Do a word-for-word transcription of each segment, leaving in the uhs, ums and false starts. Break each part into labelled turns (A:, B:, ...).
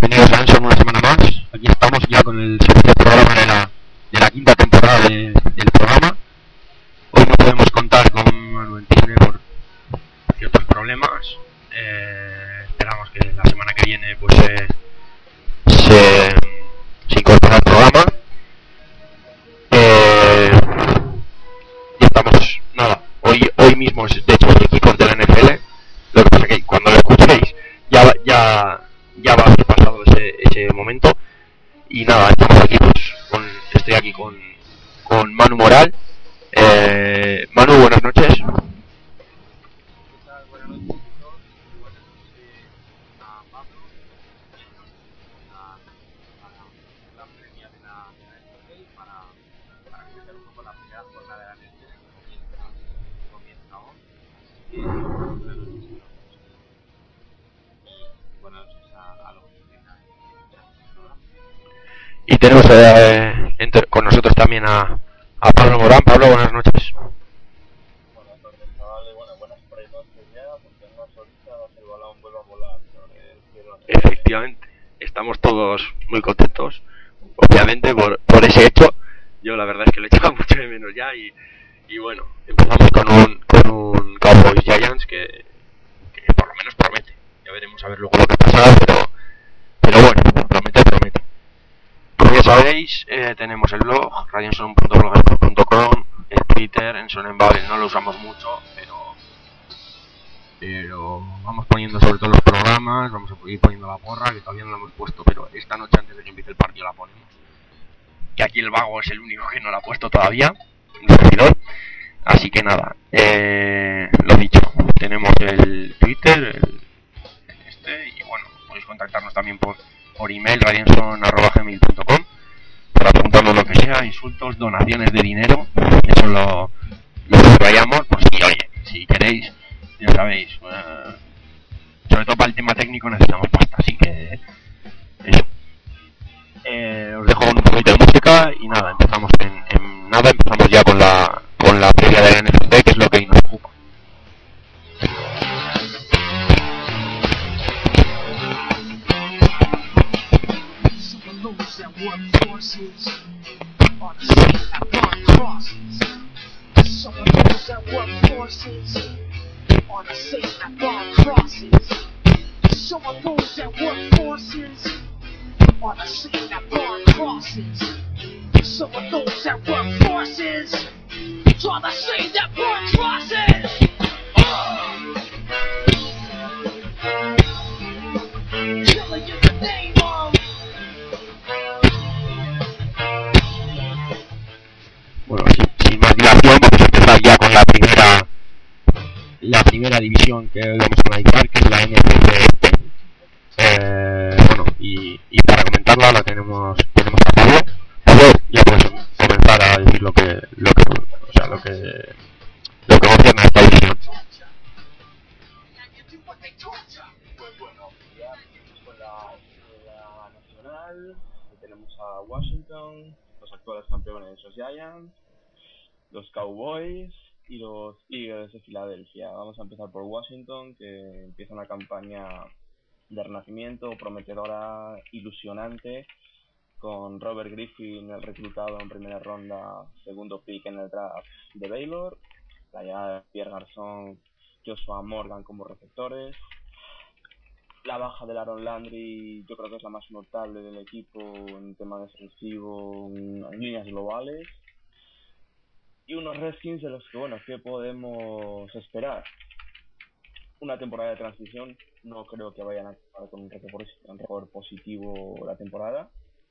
A: bienvenidos a Enson una semana más. Aquí estamos ya con el segundo programa de la, de la quinta temporada de, del programa. Hoy no podemos contar con Manuel Tiene por ciertos problemas. Eh, esperamos que la semana que viene pues eh, se, se incorpore al programa. Eh, y estamos, nada, hoy, hoy mismo es de hecho el equipo de la N F L. Lo que pasa que cuando lo escuchéis ya, ya ya va a haber pasado ese, ese momento. Y nada, estamos aquí pues con, estoy aquí con, con Manu Moral. eh, Manu, buenas noches.
B: ¿Qué tal? Buenas noches a todos. Buenas noches a Pablo. A, a la previa de la, de la N F L para, para comentar un poco la primera jornada de la N F L que comienza, que comienza hoy. Así que buenas noches a todos y, y buenas noches a, a los que vengan escuchando el programa.
A: Y tenemos eh, entre, con nosotros también a, a Pablo Morán. Pablo, buenas noches.
B: Buenas noches, chavales. Bueno, buenas noches ya, porque en unas horitas el balón vuelve a volar sobre el cielo.
A: Efectivamente, estamos todos muy contentos, obviamente, por, por ese hecho. Yo la verdad es que lo echaba mucho de menos ya y, y bueno, empezamos con un, con un Cowboys Giants que, que por lo menos promete. Ya veremos a ver luego lo que pasa, pero, pero bueno, promete, promete. Como ya sabéis, eh, tenemos el blog, radioenson punto blogspot punto com, el Twitter, Enson en Babel no lo usamos mucho, pero pero vamos poniendo sobre todo los programas, vamos a ir poniendo la porra, que todavía no la hemos puesto, pero esta noche antes de que empiece el partido la ponemos. Que aquí el vago es el único que no la ha puesto todavía, un servidor. Así que nada, eh, lo dicho, tenemos el Twitter, el, el este, y bueno, podéis contactarnos también por, por email, radioenson arroba gmail punto com, para preguntarnos lo que sea, insultos, donaciones de dinero, eso lo, lo subrayamos, por si, oye, si queréis, ya sabéis, uh, sobre todo para el tema técnico necesitamos pasta, así que eso. Eh, os dejo un poquito de música y nada, empezamos en, en nada, empezamos ya con la con la previa de la N F L, que es lo que nos ocupa.
C: Someone knows that workforces are the same that bomb crosses. Someone knows that workforces are the same that bomb crosses. Someone knows that workforces are the same that burn crosses. Killing in the name of.
A: Bueno, sin, sin más dilación, vamos a empezar ya con la primera la primera división que vamos a analizar, que es la N F L. Eh, bueno, y, y para comentarla la tenemos tenemos a Pablo. Pablo, ya puedes comenzar a decir lo que lo que o sea lo que lo que concierne a esta división.
B: Pues bueno, ya empezamos con la, la nacional, que tenemos a Washington, los actuales campeones, los Giants, los Cowboys y los Eagles de Filadelfia. Vamos a empezar por Washington, que empieza una campaña de renacimiento prometedora, ilusionante, con Robert Griffin, el reclutado en primera ronda, segundo pick en el draft de Baylor, la llegada de Pierre Garçon, Joshua Morgan como receptores. La baja de Aaron Landry yo creo que es la más notable del equipo en tema defensivo, en líneas globales. Y unos Redskins de los que, bueno, ¿qué podemos esperar? Una temporada de transición, no creo que vayan a acabar con un récord positivo la temporada,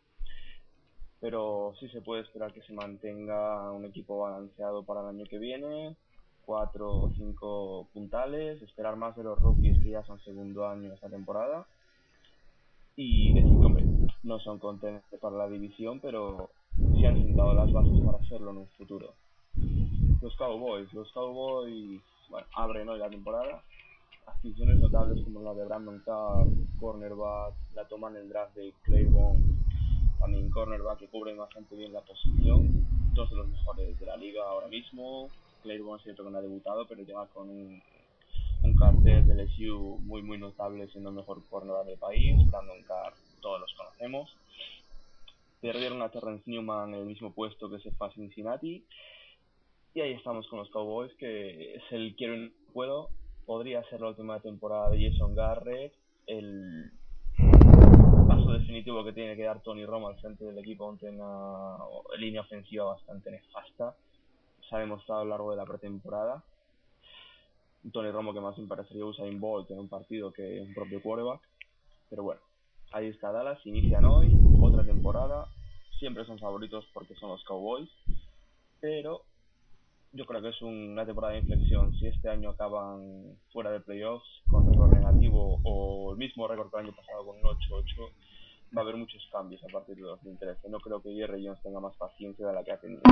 B: pero sí se puede esperar que se mantenga un equipo balanceado para el año que viene, cuatro o cinco puntales, esperar más de los rookies que ya son segundo año esta temporada, y decir que, hombre, no son contenders para la división, pero sí han sentado las bases para hacerlo en un futuro. Los Cowboys, los Cowboys, bueno, abren hoy la temporada. Adquisiciones notables como la de Brandon Carr, cornerback, la toma en el draft de Claiborne, también cornerback, que cubren bastante bien la posición, dos de los mejores de la liga ahora mismo. Claiborne es cierto que no ha debutado, pero llega con un, un cartel de L S U muy muy notable, siendo el mejor cornerback del país. Brandon Carr todos los conocemos. Perdieron a Terrence Newman en el mismo puesto que se fue a Cincinnati. Y ahí estamos con los Cowboys, que es el quiero y no puedo. Podría ser la última temporada de Jason Garrett. El paso definitivo que tiene que dar Tony Romo al frente del equipo ante una línea ofensiva bastante nefasta. Se ha demostrado a lo largo de la pretemporada. Tony Romo que más me parecería Usain Bolt en un partido que un propio quarterback. Pero bueno, ahí está Dallas, inician hoy, otra temporada. Siempre son favoritos porque son los Cowboys. Pero yo creo que es una temporada de inflexión. Si este año acaban fuera de playoffs con récord negativo o el mismo récord que el año pasado con un ocho ocho, va a haber muchos cambios a partir de dos mil trece. No creo que Jerry Jones tenga más paciencia de la que ha tenido.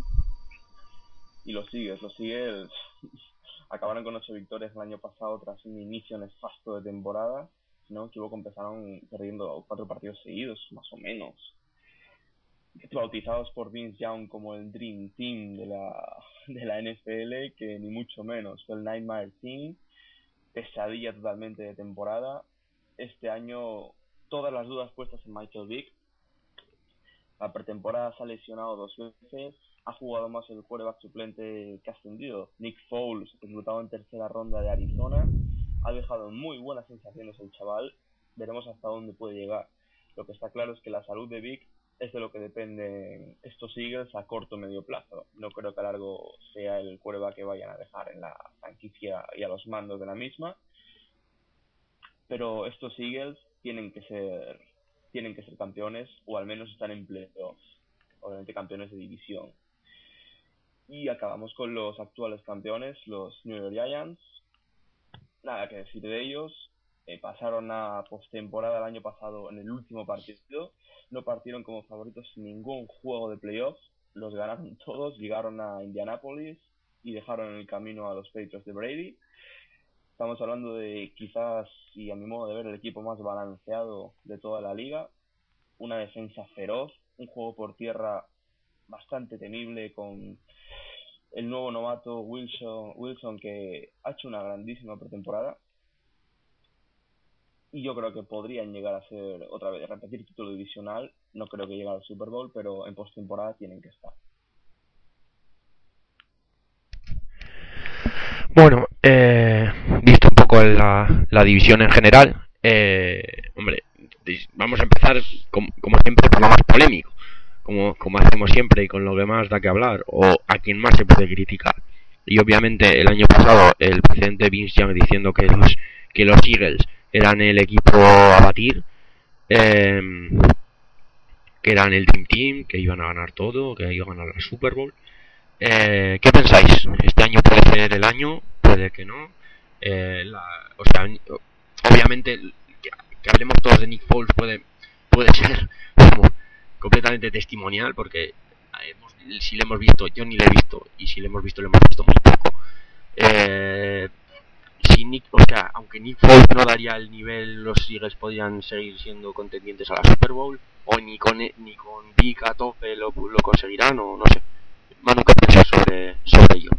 B: Y los Eagles, los Eagles acabaron con ocho victorias el año pasado tras un inicio nefasto de temporada. Si no me equivoco, empezaron perdiendo cuatro partidos seguidos, más o menos. Bautizados por Vince Young como el Dream Team de la, de la N F L, que ni mucho menos. Fue el Nightmare Team, pesadilla totalmente de temporada. Este año, todas las dudas puestas en Michael Vick. La pretemporada se ha lesionado dos veces. Ha jugado más el quarterback suplente que ha ascendido, Nick Foles, reclutado en tercera ronda de Arizona. Ha dejado muy buenas sensaciones el chaval. Veremos hasta dónde puede llegar. Lo que está claro es que la salud de Vick es de lo que dependen estos Eagles a corto o medio plazo. No creo que a largo sea el quarterback que vayan a dejar en la franquicia y a los mandos de la misma. Pero estos Eagles tienen que ser tienen que ser campeones, o al menos están en playoffs. Obviamente campeones de división. Y acabamos con los actuales campeones, los New York Giants. Nada que decir de ellos. Eh, pasaron a postemporada el año pasado en el último partido. No partieron como favoritos en ningún juego de playoffs. Los ganaron todos, llegaron a Indianapolis y dejaron en el camino a los Patriots de Brady. Estamos hablando de quizás, y a mi modo de ver, el equipo más balanceado de toda la liga. Una defensa feroz, un juego por tierra bastante temible con el nuevo novato Wilson, Wilson que ha hecho una grandísima pretemporada. Y yo creo que podrían llegar a ser otra vez, repetir título divisional. No creo que llegue al Super Bowl, pero en postemporada tienen que estar.
A: Bueno, eh, visto un poco la, la división en general, eh, hombre, vamos a empezar como, como siempre por lo más polémico, como, como hacemos siempre y con lo que más da que hablar o a quien más se puede criticar. Y obviamente el año pasado el presidente Vince Young diciendo que los, que los Eagles eran el equipo a batir, eh, que eran el Dream Team, que iban a ganar todo, que iban a ganar la Super Bowl. Eh, ¿Qué pensáis? Este año puede ser el año, puede que no. Eh, la, o sea, obviamente que, que hablemos todos de Nick Foles puede puede ser como completamente testimonial porque hemos, si le hemos visto, yo ni le he visto y si le hemos visto, le hemos visto muy poco. Eh, si Nick, o sea, aunque Nick Foles no daría el nivel, los Eagles podrían seguir siendo contendientes a la Super Bowl o ni con ni con Vic a tope lo, lo conseguirán o no sé. Manu, ¿qué piensas sobre, sobre ello?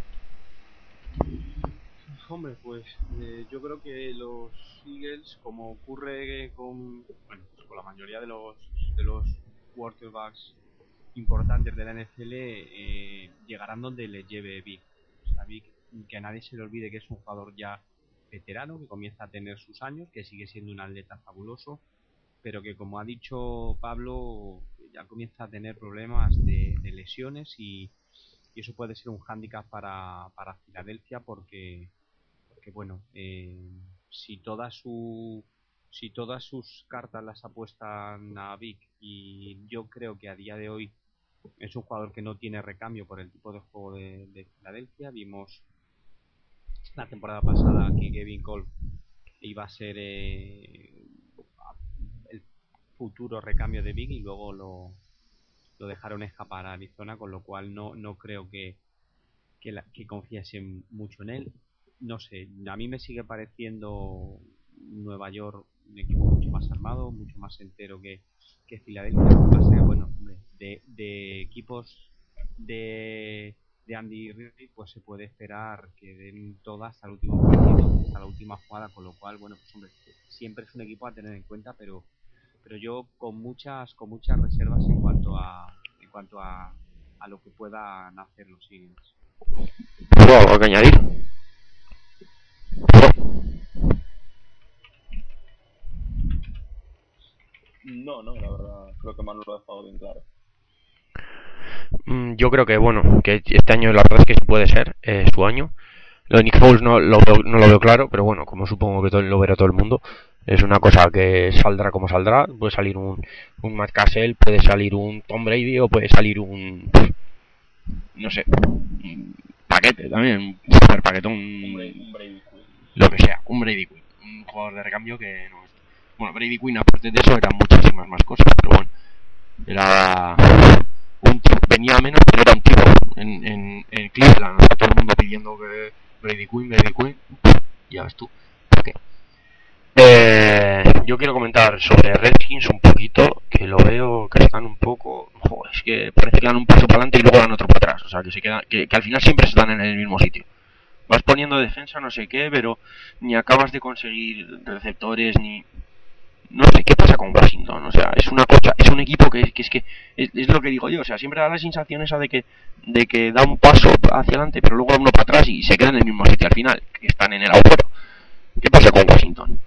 D: Hombre, pues eh, yo creo que los Eagles, como ocurre con bueno, pues con la mayoría de los de los quarterbacks importantes de la N F L, eh, llegarán donde les lleve Vic. O sea, Vic, que a nadie se le olvide que es un jugador ya veterano, que comienza a tener sus años, que sigue siendo un atleta fabuloso, pero que, como ha dicho Pablo, ya comienza a tener problemas de, de lesiones y, y eso puede ser un hándicap para, para Filadelfia porque, porque bueno, eh, si toda su si todas sus cartas las apuestan a Vic, y yo creo que a día de hoy es un jugador que no tiene recambio por el tipo de juego de, de Filadelfia. Vimos la temporada pasada que Kevin Cole iba a ser eh, el futuro recambio de Vic y luego lo, lo dejaron escapar a Arizona, con lo cual no, no creo que, que, la, que confiesen mucho en él. No sé, a mí me sigue pareciendo Nueva York un equipo mucho más armado, mucho más entero que, que Filadelfia. Pasa, bueno, de, de equipos de, de Andy Reid, pues se puede esperar que den todas hasta el último partido, hasta la última jugada, con lo cual, bueno, pues hombre, siempre es un equipo a tener en cuenta, pero pero yo con muchas con muchas reservas en cuanto a en cuanto a, a lo que puedan hacer los Eagles.
A: ¿Puedo algo que añadir?
B: No, no, la verdad, creo que Manu lo ha dejado bien claro.
A: Mm, yo creo que, bueno, que este año la verdad es que sí puede ser eh, su año. Lo de Nick Foles no lo, veo, no lo veo claro, pero bueno, como supongo que todo, lo verá todo el mundo, es una cosa que saldrá como saldrá. Puede salir un, un Matt Cassell, puede salir un Tom Brady o puede salir un... no sé, un paquete también, un super paquetón,
B: Un Brady, un Brady Quinn.
A: lo que sea, un Brady Quinn, un jugador de recambio que no es... Bueno, Brady Quinn aparte de eso eran muchísimas más cosas, pero bueno, era un tipo, venía menos, pero era un tipo en, en, en Cleveland, o sea, todo el mundo pidiendo que Brady Quinn, Brady Quinn, ya ves tú, ¿por qué? Eh, yo quiero comentar sobre Redskins un poquito, que lo veo que están un poco, joder, es que parece que dan un paso para adelante y luego dan otro para atrás, o sea, que se quedan, que, que al final siempre están en el mismo sitio. Vas poniendo defensa, no sé qué, pero ni acabas de conseguir receptores, ni... No sé qué pasa con Washington, o sea, es una cosa, es un equipo que, que es que es, es lo que digo yo, o sea, siempre da la sensación esa de que de que da un paso hacia adelante, pero luego da uno para atrás y se queda en el mismo sitio al final, que están en el agujero. ¿Qué pasa con Washington?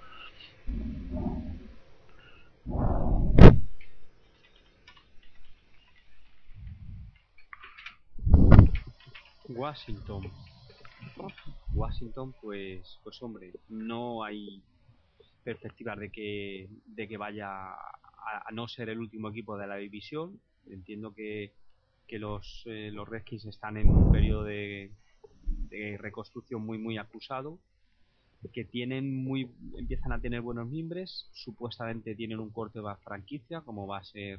D: Washington. Washington, pues, pues hombre, no hay perspectivas de que, de que vaya a, a no ser el último equipo de la división. Entiendo que, que los, eh, los Redskins están en un periodo de, de reconstrucción muy muy acusado, que tienen muy empiezan a tener buenos mimbres, supuestamente tienen un quarterback franquicia, como va a ser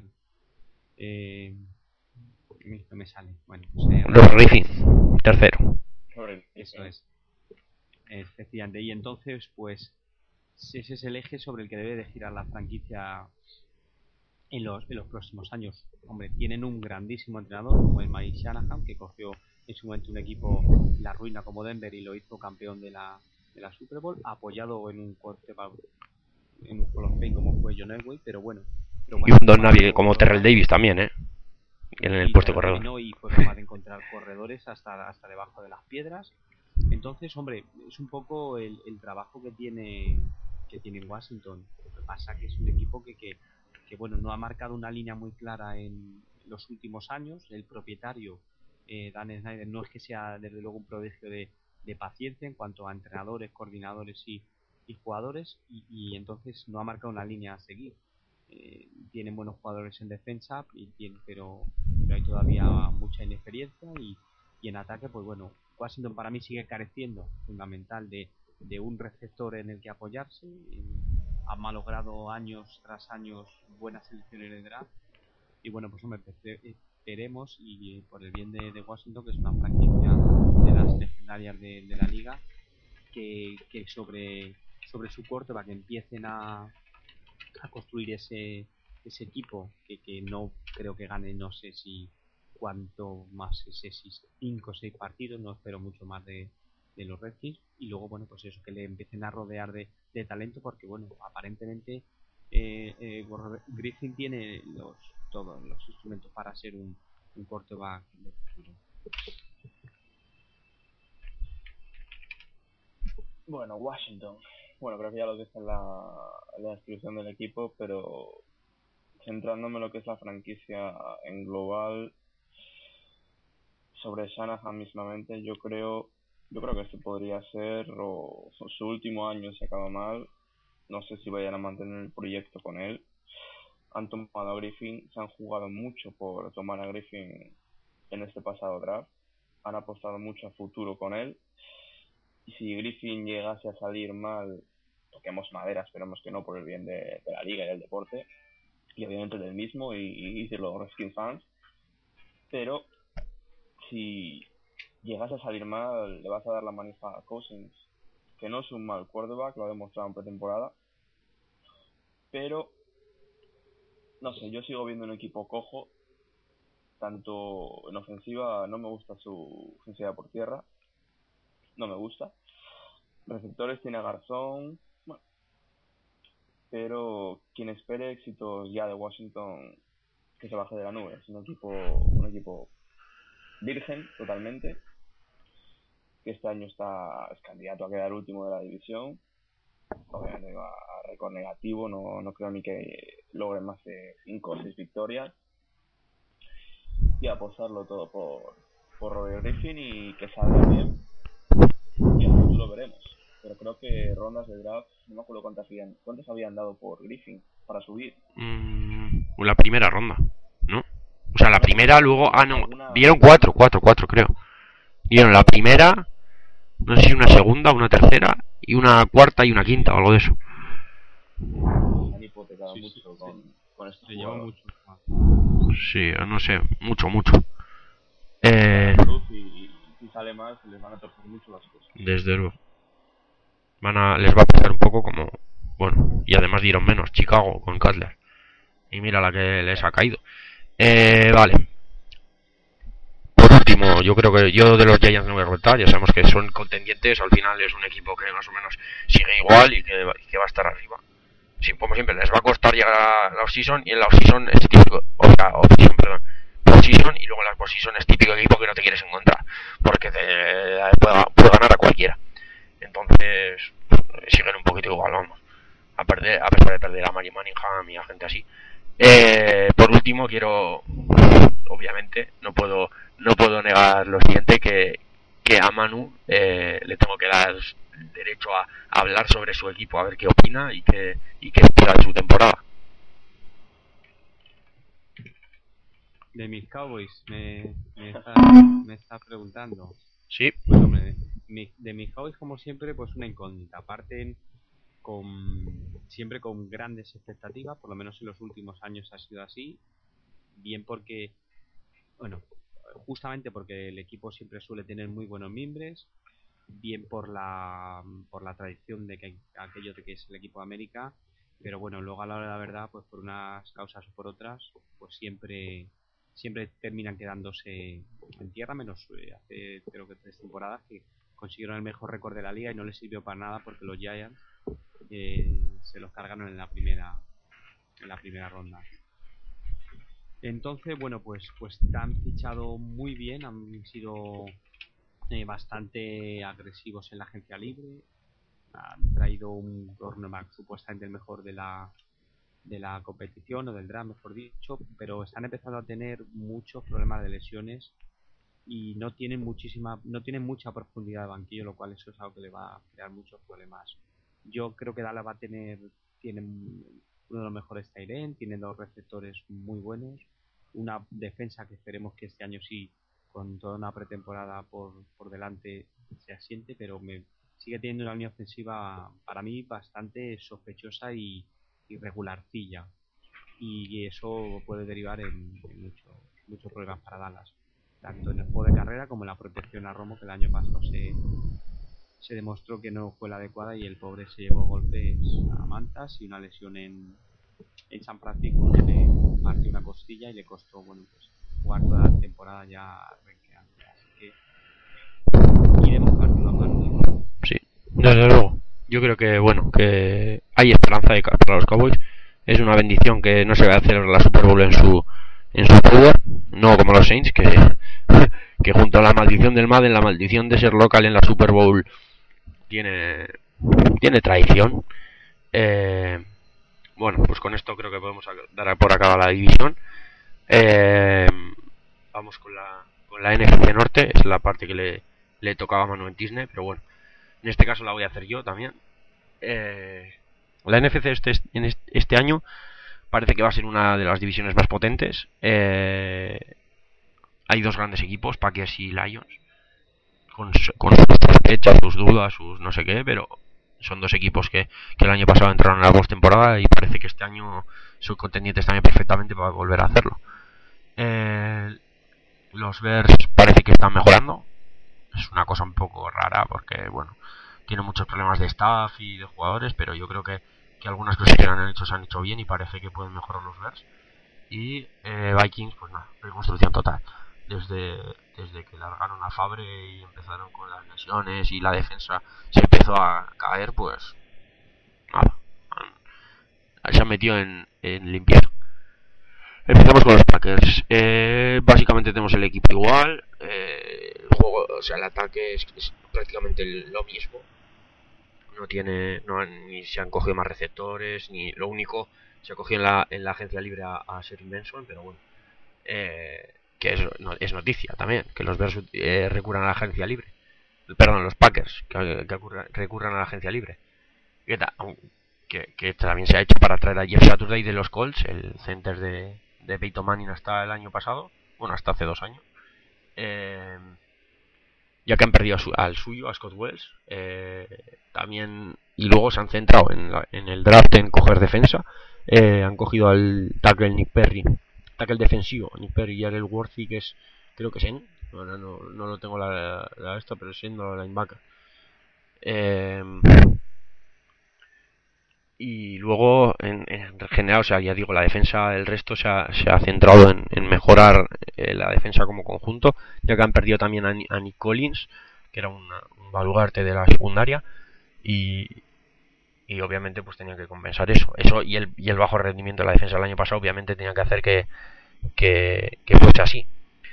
D: eh, no me sale, bueno, pues, eh,
A: Los Griffin, tercero.
D: eso es, efectivamente, y entonces pues ese es el eje sobre el que debe de girar la franquicia en los, en los próximos años. Hombre, tienen un grandísimo entrenador como es Mike Shanahan, que cogió en su momento un equipo la ruina como Denver y lo hizo campeón de la, de la Super Bowl, apoyado en un quarterback en un Hall of Fame como fue John Elway, pero bueno, pero bueno,
A: Y un Don Navi como Terrell Davis también, ¿eh? En el puesto de corredor.
D: Y fue capaz de encontrar corredores hasta, hasta debajo de las piedras. Entonces, hombre, es un poco el, el trabajo que tiene que tiene Washington. Lo que pasa que es un equipo que, que, que bueno, no ha marcado una línea muy clara en los últimos años. El propietario, eh, Dan Snyder, no es que sea desde luego un prodigio de, de paciencia en cuanto a entrenadores, coordinadores y, y jugadores, y, y entonces no ha marcado una línea a seguir. Eh, tienen buenos jugadores en defensa, y tiene, pero, pero hay todavía mucha inexperiencia, y, y en ataque, pues bueno, Washington para mí sigue careciendo fundamental de, de un receptor en el que apoyarse. Eh, ha malogrado años tras años buenas selecciones de draft, y bueno, pues hombre, esperemos, y eh, por el bien de, de Washington, que es una franquicia de las legendarias de, de la liga, que, que sobre, sobre su corte va que empiecen a a construir ese ese equipo que, que no creo que gane, no sé si cuánto más, ese cinco o seis partidos, no espero mucho más de, de los Redskins, y luego bueno, pues eso, que le empiecen a rodear de, de talento, porque bueno, aparentemente eh, eh, Griffin tiene los todos los instrumentos para ser un, un quarterback de futuro.
B: Bueno, Washington. Bueno, creo que ya lo dije en la, en la descripción del equipo, pero centrándome en lo que es la franquicia en global, sobre Shanahan mismamente, yo creo yo creo que este podría ser o, su último año si acaba mal. No sé si vayan a mantener el proyecto con él. Han tomado a Griffin, se han jugado mucho por tomar a Griffin en este pasado draft. Han apostado mucho a futuro con él. Y si Griffin llegase a salir mal, toquemos madera, esperemos que no, por el bien de, de la liga y del deporte, y obviamente del mismo y, y de los Redskins fans. Pero si llegase a salir mal, le vas a dar la manifa a Cousins, que no es un mal quarterback, lo ha demostrado en pretemporada, pero no sé, yo sigo viendo un equipo cojo. Tanto en ofensiva, no me gusta su ofensiva por tierra, no me gusta. Receptores tiene a Garzón, bueno, pero quien espere éxitos ya de Washington, que se baje de la nube. Es un equipo, un equipo virgen totalmente, que este año está es candidato a quedar último de la división. Obviamente va a récord negativo, no, no creo ni que logre más de cinco o seis victorias. Y apostarlo todo por, por Robert Griffin y que salga bien. Y al futuro veremos. Pero creo que rondas de draft, no me acuerdo cuántas habían, cuántas habían dado por Griffin para subir.
A: Mm, la primera ronda, ¿no? O sea, la primera, luego... Ah, no,
B: ¿Alguna-
A: dieron cuatro, cuatro, cuatro, creo. Dieron la primera, no sé si una segunda, una tercera, y una cuarta y una quinta, o algo de eso.
B: Se han hipotecado
D: Sí,
B: mucho
D: sí,
B: con,
D: sí.
B: con estos
D: Se lleva
B: jugadores.
D: mucho. Ah.
A: Sí, no sé, mucho, mucho. Eh,
B: Cruz y si sale mal se les van a torcer mucho las cosas.
A: desde luego. Van a, les va a pasar un poco como... Bueno, y además dieron menos, Chicago con Cutler. Y mira la que les ha caído. Eh, vale. Por último, yo creo que yo de los Giants no voy a comentar. Ya sabemos que son contendientes. Al final es un equipo que más o menos sigue igual y que, y que va a estar arriba. Sí, como siempre, les va a costar llegar a la off-season. Y en la off-season es típico... O sea, off-season, perdón. Post-season, y luego en la post-season es típico equipo que no te quieres encontrar. Porque te puede, puede ganar a cualquiera. Entonces, siguen un poquito igual, vamos. A perder, a pesar de perder a Mari Manningham y a gente así. Eh, por último, quiero, obviamente, no puedo, no puedo negar lo siguiente, que, que a Manu eh, le tengo que dar derecho a, a hablar sobre su equipo, a ver qué opina y qué, y qué espera de su temporada.
D: De mis Cowboys, me, me, está, me está preguntando.
A: Sí.
D: Pues hombre, mi- de mis Cowboys, como siempre, pues una incógnita. Parten con siempre con grandes expectativas, por lo menos en los últimos años ha sido así. Bien porque, bueno, justamente porque el equipo siempre suele tener muy buenos mimbres, bien por la por la tradición de que aquello de que es el equipo de América, pero bueno, luego a la hora de la verdad, pues por unas causas o por otras, pues siempre siempre terminan quedándose en tierra, menos eh, hace creo que tres temporadas que consiguieron el mejor récord de la liga y no les sirvió para nada porque los Giants eh, se los cargaron en la primera en la primera ronda. Entonces, bueno, pues pues han fichado muy bien, han sido eh, bastante agresivos en la agencia libre, han traído un cornerback supuestamente el mejor de la de la competición o del draft, mejor dicho, pero están empezando a tener muchos problemas de lesiones y no tienen muchísima no tienen mucha profundidad de banquillo, lo cual eso es algo que le va a crear muchos problemas. Yo creo que Dallas va a tener tiene uno de los mejores tight end, tiene dos receptores muy buenos, una defensa que esperemos que este año sí, con toda una pretemporada por, por delante, se asiente, pero me sigue teniendo una línea ofensiva para mí bastante sospechosa y irregularcilla, y eso puede derivar en, en muchos muchos problemas para Dallas, tanto en el juego de carrera como en la protección a Romo, que el año pasado se, se demostró que no fue la adecuada y el pobre se llevó golpes a mantas y una lesión en, en San Francisco que le partió una costilla y le costó, bueno, pues jugar toda la temporada ya renqueante, así que iremos partido a partido.
A: Sí, desde luego. Yo creo que, bueno, que hay esperanza de, para los Cowboys. Es una bendición que no se vaya a hacer la Super Bowl en su en su power, no como los Saints, que, que junto a la maldición del Madden, la maldición de ser local en la Super Bowl tiene tiene tradición. Eh, bueno, pues con esto creo que podemos dar por acabada la división. Eh, vamos con la con la N F C Norte, es la parte que le, le tocaba a Manu en Disney, pero bueno, en este caso la voy a hacer yo también. Eh, la N F C este, este año parece que va a ser una de las divisiones más potentes. Eh, hay dos grandes equipos, Packers y Lions, con, con sus sospechas, sus dudas, sus no sé qué, pero son dos equipos que, que el año pasado entraron en la postemporada y parece que este año son contendientes también perfectamente para volver a hacerlo. Eh, los Bears parece que están mejorando. Es una cosa un poco rara porque, bueno, tiene muchos problemas de staff y de jugadores, pero yo creo que, que algunas cosas que han hecho se han hecho bien y parece que pueden mejorar los Bears. Y eh, Vikings, pues nada, reconstrucción total. Desde, desde que largaron a Favre y empezaron con las lesiones y la defensa se empezó a caer, pues nada, han, se han metido en, en limpiar. Empezamos con los Packers. Eh, básicamente tenemos el equipo igual. Eh, el juego, o sea, el ataque es, es prácticamente lo mismo. No tiene, no han, ni se han cogido más receptores, ni lo único se ha cogido en la, en la agencia libre a, a Sherry Benson, pero bueno, eh, que es, no, es noticia también que los Bears eh, recurran a la agencia libre. Perdón, los Packers que, que recurran a la agencia libre. Que, que, que también se ha hecho para traer a Jeff Saturday de los Colts, el center de, de Peyton Manning hasta el año pasado, bueno, hasta hace dos años. Eh, ya que han perdido a su, al suyo, a Scott Wells, eh, también, y luego se han centrado en, la, en el draft en coger defensa. Eh, han cogido al tackle Nick Perry, tackle defensivo Nick Perry, y el Worthy, que es, creo que es en, no, no, no, no lo tengo la, la esta, pero es siendo la linebacker. Eh, y luego en, en general, o sea, ya digo, la defensa, el resto se ha, se ha centrado en, en mejorar eh, la defensa como conjunto, ya que han perdido también a, a Nick Collins, que era una, un baluarte de la secundaria, y, y obviamente pues tenían que compensar eso, eso y el, y el bajo rendimiento de la defensa del año pasado obviamente tenía que hacer que, que, que fuese así.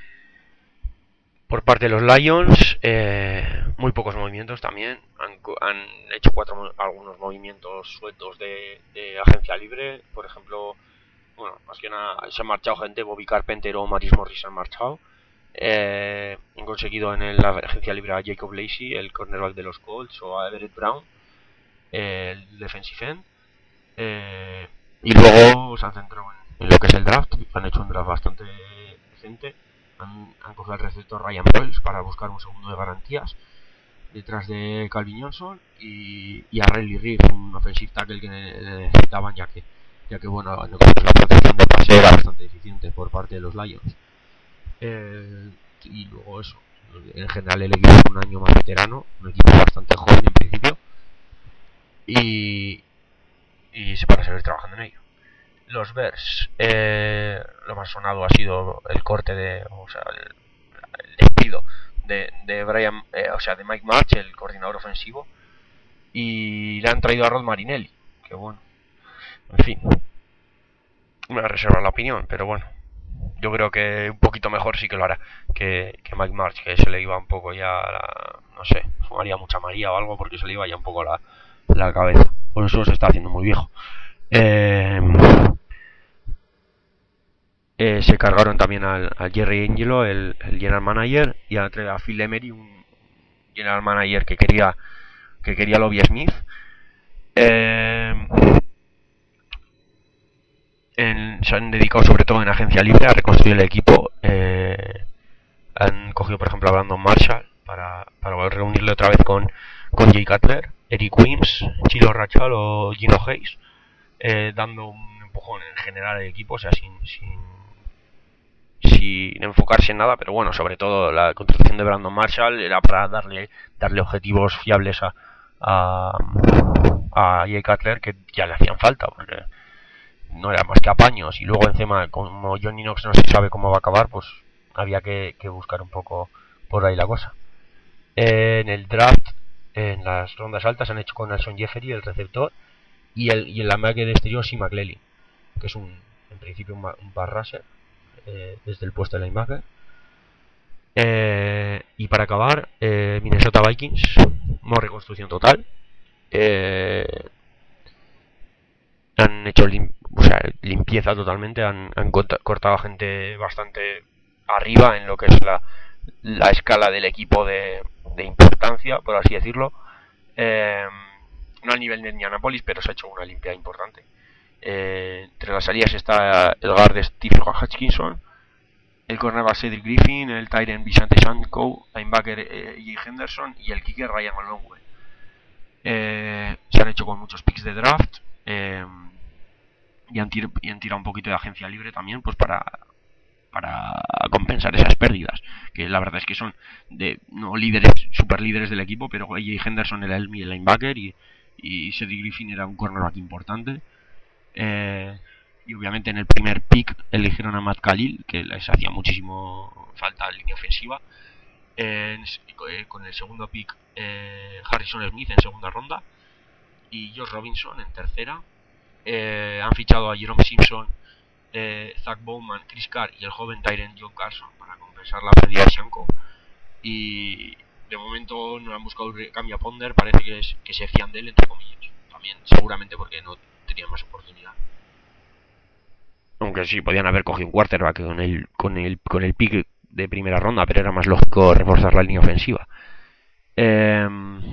A: Por parte de los Lions, eh, muy pocos movimientos también. Han, han hecho cuatro algunos movimientos sueltos de, de agencia libre. Por ejemplo, bueno, más que nada se han marchado gente. Bobby Carpenter o Maris Morris se han marchado. Eh, han conseguido en la agencia libre a Jacob Lacey, el cornerback de los Colts, o a Everett Brown, el defensive end. Eh, y luego se han centrado en, en lo que es el draft. Han hecho un draft bastante decente. Han, han cogido al receptor Ryan Wells para buscar un segundo de garantías detrás de Calvin Johnson, y, y a Riley Reef, un offensive tackle que necesitaban, ya que ya que bueno, la protección de pase era bastante deficiente por parte de los Lions. Eh, y luego eso, en general el equipo es un año más veterano, un equipo bastante joven en principio, y, y se para seguir trabajando en ello. Los Bears, eh, lo más sonado ha sido el corte de, o sea, el, el despido de, de Brian, eh, o sea, de Mike March, el coordinador ofensivo, y le han traído a Rod Marinelli, que bueno, en fin, me reserva la opinión, pero bueno, yo creo que un poquito mejor sí que lo hará que, que Mike March, que se le iba un poco ya, la, no sé, fumaría mucha María o algo, porque se le iba ya un poco la, la cabeza, por eso se está haciendo muy viejo. Eh, Eh, se cargaron también al, al Jerry Angelo, el, el general manager, y a, a Phil Emery, un general manager que quería que quería Lovie Smith. Eh, en, se han dedicado sobre todo en agencia libre a reconstruir el equipo. Eh, han cogido por ejemplo a Brandon Marshall para, para reunirle otra vez con, con Jay Cutler, Eric Wims, Chilo Rachal o Gino Hayes, eh, dando un empujón en general al equipo, o sea, sin, sin sin enfocarse en nada, pero bueno, sobre todo la contratación de Brandon Marshall era para darle darle objetivos fiables a a, a Jay Cutler, que ya le hacían falta, porque no era más que apaños, y luego encima como Johnny Knox no se sabe cómo va a acabar, pues había que, que buscar un poco por ahí la cosa. Eh, en el draft, en las rondas altas, han hecho con Nelson Jeffery, el receptor, y el y el linebacker de exterior, Sim McClellan, que es un en principio un, un pass rusher, Eh, desde el puesto de linebacker. Eh, y para acabar, eh, Minnesota Vikings, modo reconstrucción total. Eh, han hecho lim o sea, limpieza totalmente, han, han cortado a gente bastante arriba en lo que es la, la escala del equipo de, de importancia, por así decirlo. Eh, no al nivel de Indianapolis, pero se ha hecho una limpieza importante. Eh, entre las salidas está el guard de Steve Hutchinson, el cornerback Cedric Griffin, el tight end Vicente Shanko, linebacker eh, Jay Henderson y el kicker Ryan Malongue. Eh, se han hecho con muchos picks de draft, eh, y, han tir y han tirado un poquito de agencia libre también, pues para para compensar esas pérdidas, que la verdad es que son de no líderes, super líderes del equipo, pero Jay Henderson era el linebacker y, y Cedric Griffin era un cornerback importante. Eh, y obviamente en el primer pick eligieron a Matt Khalil, que les hacía muchísimo falta en línea ofensiva. Eh, con el segundo pick, eh, Harrison Smith en segunda ronda y Josh Robinson en tercera. eh, han fichado a Jerome Simpson, eh, Zach Bowman, Chris Carr y el joven Tyren John Carson para compensar la pérdida de Shanko. Y de momento no han buscado un cambio a Ponder, parece que, es, que se fían de él, entre comillas. También, seguramente porque no tenían más oportunidad. Aunque sí, podían haber cogido un quarterback con el, con el, con el pick de primera ronda, pero era más lógico reforzar la línea ofensiva. Eh,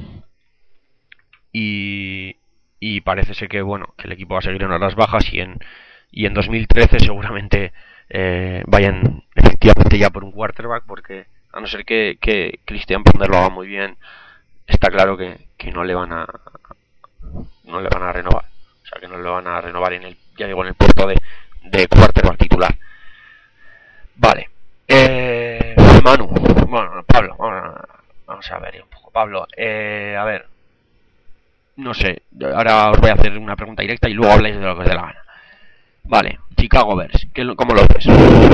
A: y, y parece ser que bueno, que el equipo va a seguir en horas bajas y en, y en dos mil trece seguramente eh, vayan efectivamente ya por un quarterback, porque a no ser que, que Christian Ponder lo haga muy bien, está claro que, que no le van a no le van a renovar. O sea, que no le van a renovar en el, ya digo, en el puesto de, de quarterback titular. Vale. Eh, Manu, bueno, Pablo, vamos a ver un poco. Pablo, eh, a ver, no sé, ahora os voy a hacer una pregunta directa y luego habláis de lo que os dé la gana. Vale, Chicago Bears, ¿cómo lo ves?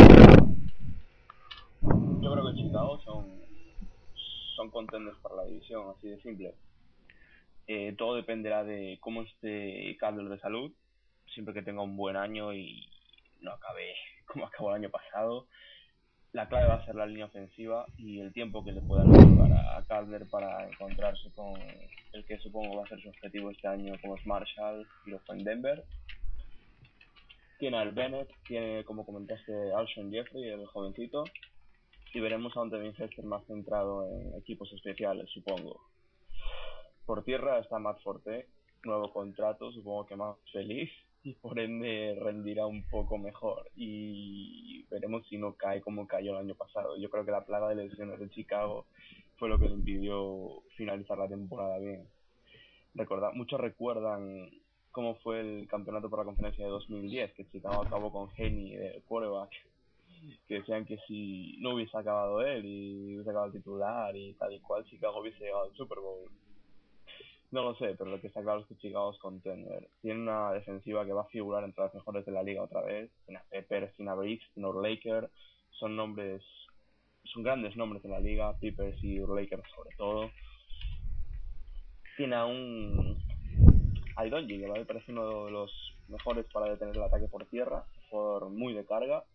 B: Yo creo que Chicago son, son contenders para la división, así de simple. Eh, todo dependerá de cómo esté Caldwell de salud, siempre que tenga un buen año y no acabe como acabó el año pasado. La clave va a ser la línea ofensiva y el tiempo que le puedan dar a Calder para encontrarse con el que supongo va a ser su objetivo este año, como es Marshall, y lo fue en Denver. Tiene al Bennett, tiene, como comentaste, Alshon Jeffrey, el jovencito, y veremos a un Devin Hester más centrado en equipos especiales, supongo. Por tierra está Matt Forte, nuevo contrato, supongo que más feliz, y por ende rendirá un poco mejor. Y veremos si no cae como cayó el año pasado. Yo creo que la plaga de lesiones de Chicago fue lo que le impidió finalizar la temporada bien. Recordad, muchos recuerdan cómo fue el campeonato por la conferencia de dos mil diez, que Chicago acabó con Henny de quarterback, que decían que si no hubiese acabado él y hubiese acabado el titular y tal y cual, Chicago hubiese llegado al Super Bowl. No lo sé, pero lo que está claro es que Chicago es contender. Tiene una defensiva que va a figurar entre las mejores de la liga otra vez. Tiene a Peppers, tiene a Briggs, tiene a Urlacher. Son nombres, son grandes nombres en la liga, Peppers y Urlacher sobre todo. Tiene a un Aidonji, que me parece uno de los mejores para detener el ataque por tierra, por muy de carga.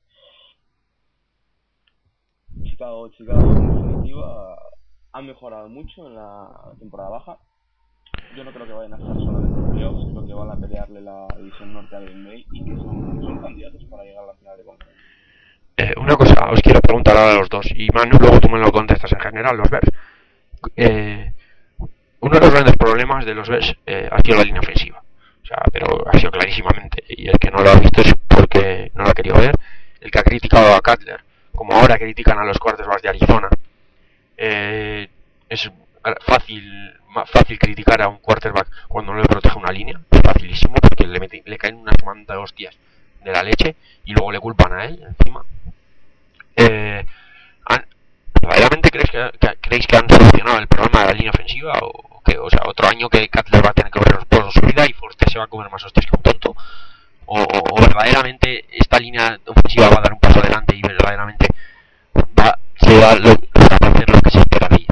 B: Chicago, Chicago en definitiva ha mejorado mucho en la temporada baja. Yo no creo que vayan a estar solamente en playoffs, creo que van a pelearle la división norte a Green Bay y que son, son candidatos para llegar a la final de conferencia.
A: Eh, una cosa, os quiero preguntar ahora a los dos, y Manu, luego tú me lo contestas en general, los Bears. Eh, uno de los grandes problemas de los Bears eh, ha sido la línea ofensiva. O sea, pero ha sido clarísimamente, y el que no lo ha visto es porque no lo ha querido ver. El que ha criticado a Cutler, como ahora critican a los quarterbacks de Arizona, eh, es fácil fácil criticar a un quarterback cuando no le protege una línea, es facilísimo porque le, mete, le caen unas manta de hostias de la leche y luego le culpan a él encima. Eh, han, ¿Verdaderamente creéis que, que, creéis que han solucionado el problema de la línea ofensiva o que, o sea, otro año que Cutler va a tener que ver los pozos de su vida y Forte se va a comer más hostias que un tonto? O, o, o verdaderamente esta línea ofensiva va a dar un paso adelante y verdaderamente va, se va lo, a hacer lo que se espera de ella?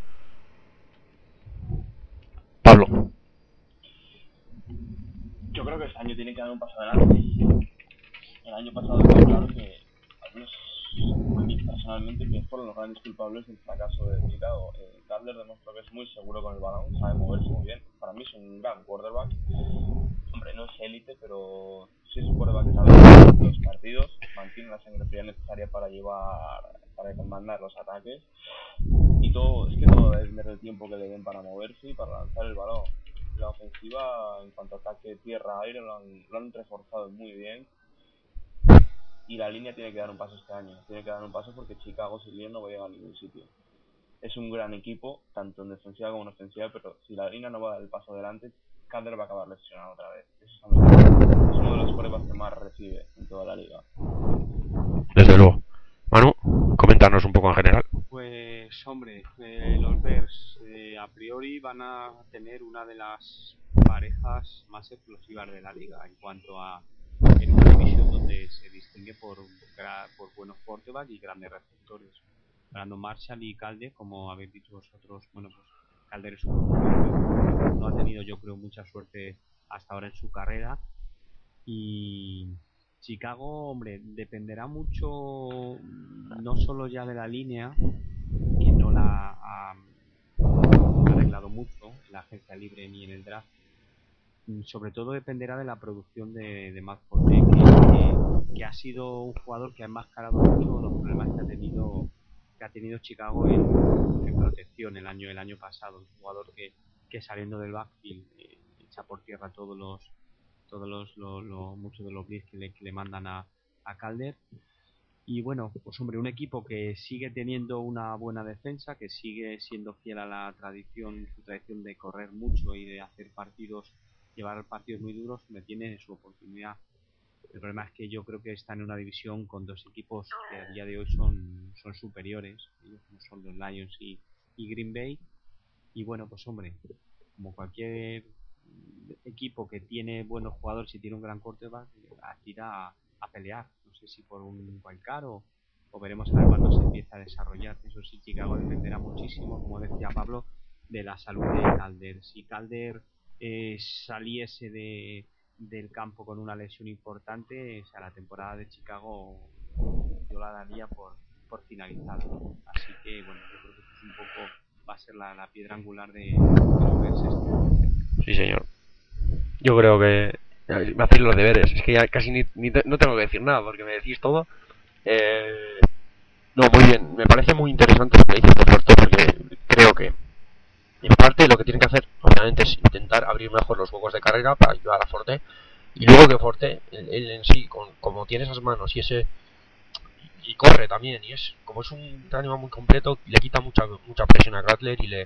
A: Pablo.
B: Yo creo que este año tiene que dar un paso adelante y el año pasado está claro que, al menos a mí personalmente, que fueron los grandes culpables del fracaso de Chicago. Eh, Cutler demostró que es muy seguro con el balón, sabe moverse muy bien. Para mí es un gran quarterback. Hombre, no es élite, pero sí es un quarterback que sabe ganar los partidos, mantiene la sangre fría necesaria para llevar, para comandar los ataques. Y todo, es que todo depende del tiempo que le den para moverse y para lanzar el balón. La ofensiva, en cuanto a ataque tierra-aire, lo han, lo han reforzado muy bien. Y la línea tiene que dar un paso este año. Tiene que dar un paso porque Chicago sin línea no va a llegar a ningún sitio. Es un gran equipo, tanto en defensiva como en ofensiva, pero si la línea no va a dar el paso adelante, Cutler va a acabar lesionado otra vez. Eso es, es uno de los pruebas que más recibe en toda la liga.
A: Desde luego. Manu, coméntanos un poco en general.
D: Pues, hombre, eh, los Bears eh, a priori van a tener una de las parejas más explosivas de la liga en cuanto a en una división donde se distingue por, por buenos quarterbacks y grandes receptores. Brandon Marshall y Calder, como habéis dicho vosotros, bueno, pues Calder es un no ha tenido, yo creo, mucha suerte hasta ahora en su carrera Y Chicago, hombre, dependerá mucho no solo ya de la línea, que no la ha arreglado mucho en la agencia libre ni en el draft. Sobre todo dependerá de la producción de, de Matt Forte, que, que, que ha sido un jugador que ha enmascarado mucho los problemas que ha tenido que ha tenido Chicago en, en protección el año el año pasado. Un jugador que, que saliendo del backfield eh, echa por tierra todos los todos los, los, los muchos de los blitz que le, que le mandan a, a Calder. Y bueno, pues hombre, un equipo que sigue teniendo una buena defensa, que sigue siendo fiel a la tradición, su tradición de correr mucho y de hacer partidos, llevar partidos muy duros, me tiene su oportunidad. El problema es que yo creo que está en una división con dos equipos que a día de hoy son, son superiores, como son los Lions y, y Green Bay. Y bueno, pues hombre, como cualquier equipo que tiene buenos jugadores y tiene un gran quarterback, aspira a, a pelear. No sé si por un wildcard o, o veremos a ver cuándo se empieza a desarrollar. Eso sí, Chicago dependerá muchísimo, como decía Pablo, de la salud de Calder. Si Calder eh, saliese de, del campo con una lesión importante, o sea, la temporada de Chicago yo la daría por, por finalizada. Así que, bueno, yo creo que esto es un poco, va a ser la, la piedra angular de, de los Bears este año.
A: Sí, señor. Yo creo que me hacéis los deberes. Es que ya casi ni, ni te, no tengo que decir nada porque me decís todo. Eh, no, muy bien. Me parece muy interesante lo que dices de Forte porque creo que en parte lo que tienen que hacer, obviamente, es intentar abrir mejor los juegos de carrera para ayudar a Forte. Y luego que Forte, él, él en sí, con, como tiene esas manos y ese y corre también, y es como es un ánimo muy completo, le quita mucha mucha presión a Rattler y le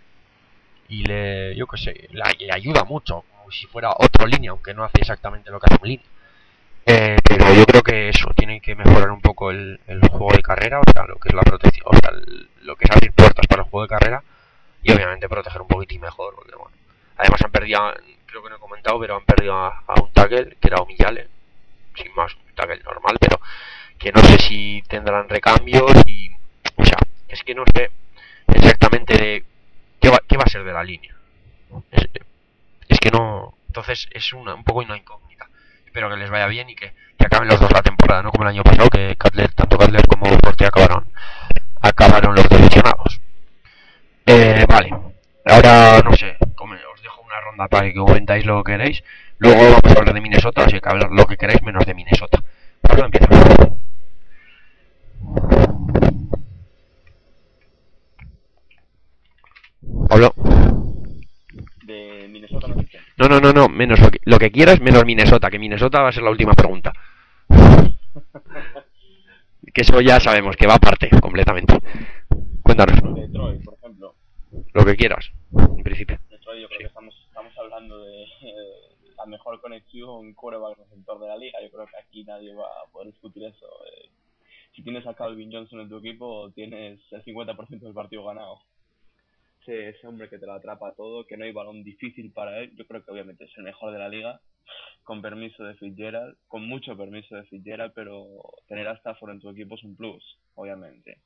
A: y le, yo qué sé, le, le ayuda mucho, como si fuera otro línea, aunque no hace exactamente lo que hace un línea. Eh, pero yo creo que eso, tienen que mejorar un poco el, el juego de carrera, o sea, lo que es la protección, o sea, el, lo que es abrir puertas para el juego de carrera y obviamente proteger un poquitín mejor, porque bueno, además han perdido, creo que no he comentado, pero han perdido a, a un tackle, que era Omiyale, sin más, un tackle normal, pero que no sé si tendrán recambios y, o sea, es que no sé exactamente de qué va, qué va a ser de la línea. Es, es que no, entonces es una, un poco una incógnita. Espero que les vaya bien y que, que acaben los dos la temporada, no como el año pasado, que Cutler, tanto Cutler como Forte acabaron, acabaron los dos lesionados. Eh, vale, ahora no sé, como os dejo una ronda para que comentáis lo que queréis. Luego vamos a hablar de Minnesota, así que hablar lo que queráis menos de Minnesota. Pablo, empieza. Pablo.
B: De Minnesota no sé.
A: No, no, no, no, menos lo que, lo que quieras, menos Minnesota, que Minnesota va a ser la última pregunta. Que eso ya sabemos, que va aparte, completamente. Cuéntanos.
B: Detroit, por ejemplo.
A: Lo que quieras, en principio.
B: Detroit, yo creo
A: Sí.
B: que estamos, estamos hablando de eh, la mejor conexión quarterback receptor de la liga. Yo creo que aquí nadie va a poder discutir eso. Eh, si tienes a Calvin Johnson en tu equipo, tienes el cincuenta por ciento del partido ganado. Ese, ese hombre que te lo atrapa todo, que no hay balón difícil para él. Yo creo que obviamente es el mejor de la liga, con permiso de Fitzgerald, con mucho permiso de Fitzgerald, pero tener a Stafford en tu equipo es un plus, obviamente.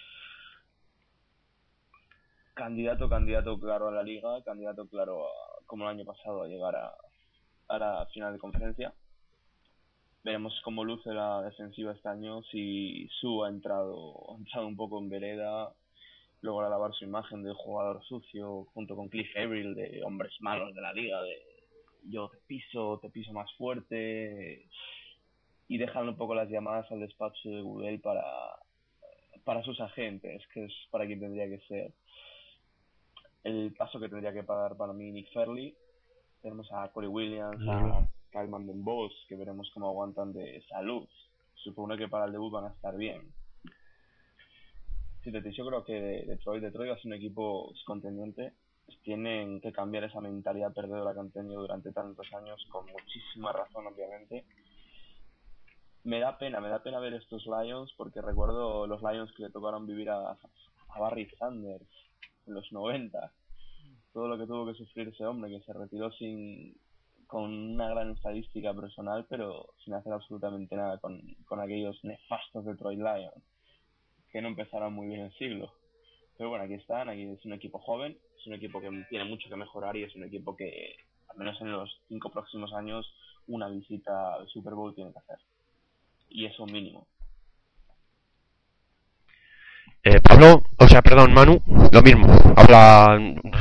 B: Candidato, candidato claro a la liga, candidato claro a, como el año pasado, a llegar a, a la final de conferencia. Veremos cómo luce la defensiva este año, si Su ha entrado, ha entrado un poco en vereda, logra lavar su imagen de jugador sucio, junto con Cliff Avril, de hombres malos de la liga, de yo te piso, te piso más fuerte, y dejan un poco las llamadas al despacho de Goodell para, para sus agentes, que es para quien tendría que ser. El paso que tendría que pagar para mí Nick Fairley. Tenemos a Corey Williams, a Kyle Manden Boss, que veremos cómo aguantan de salud. Supongo que para el debut van a estar bien. Sí, yo creo que Detroit, Detroit va a ser un equipo contendiente. Tienen que cambiar esa mentalidad perdedora que han tenido durante tantos años, con muchísima razón, obviamente. Me da pena, me da pena ver estos Lions, porque recuerdo los Lions que le tocaron vivir a, a Barry Sanders en los noventa. Todo lo que tuvo que sufrir ese hombre, que se retiró sin con una gran estadística personal, pero sin hacer absolutamente nada con, con aquellos nefastos Detroit Lions, que no empezaron muy bien el siglo. Pero bueno, aquí están, aquí es un equipo joven, es un equipo que tiene mucho que mejorar y es un equipo que, al menos en los cinco próximos años, una visita al Super Bowl tiene que hacer. Y eso mínimo.
A: Eh, Pablo, o sea, perdón, Manu, lo mismo. Habla.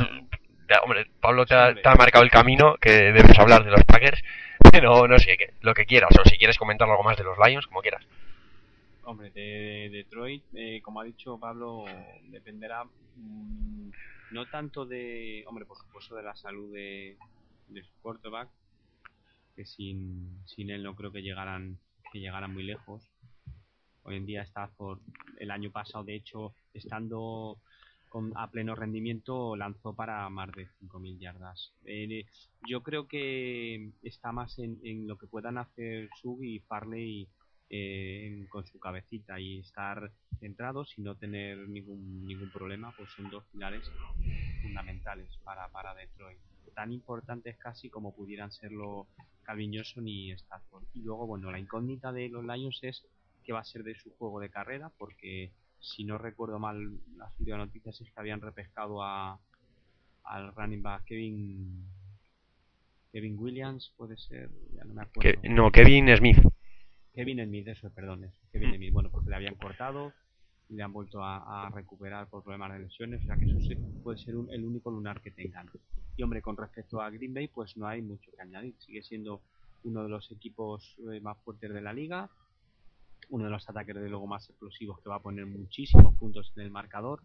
A: Hombre, Pablo te ha, te ha marcado el camino que debes hablar de los Packers, pero no sé, que, lo que quieras, o si quieres comentar algo más de los Lions, como quieras.
D: Hombre, de, de Detroit, eh, como ha dicho Pablo, dependerá mmm, no tanto de, hombre, por supuesto de la salud de, de su quarterback, que sin, sin él no creo que llegaran, que llegaran muy lejos. Hoy en día Stafford, el año pasado, de hecho, estando con, a pleno rendimiento, lanzó para más de cinco mil yardas. Eh, yo creo que está más en, en lo que puedan hacer Suggs y Farley eh, con su cabecita y estar centrados y no tener ningún ningún problema, pues son dos pilares fundamentales para, para Detroit. Tan importantes casi como pudieran serlo Calvin Johnson y Stafford. Y luego, bueno, la incógnita de los Lions es que va a ser de su juego de carrera, porque si no recuerdo mal, las últimas noticias es que habían repescado a al running back Kevin Kevin Williams, puede ser, ya no me acuerdo.
A: Que, no, Kevin Smith.
D: Kevin Smith, eso, perdón, eso, Kevin Smith, bueno, porque le habían cortado y le han vuelto a, a recuperar por problemas de lesiones, o sea que eso sí, puede ser un, el único lunar que tengan. Y hombre, con respecto a Green Bay, pues no hay mucho que añadir, sigue siendo uno de los equipos eh, más fuertes de la liga, uno de los ataques de luego más explosivos que va a poner muchísimos puntos en el marcador.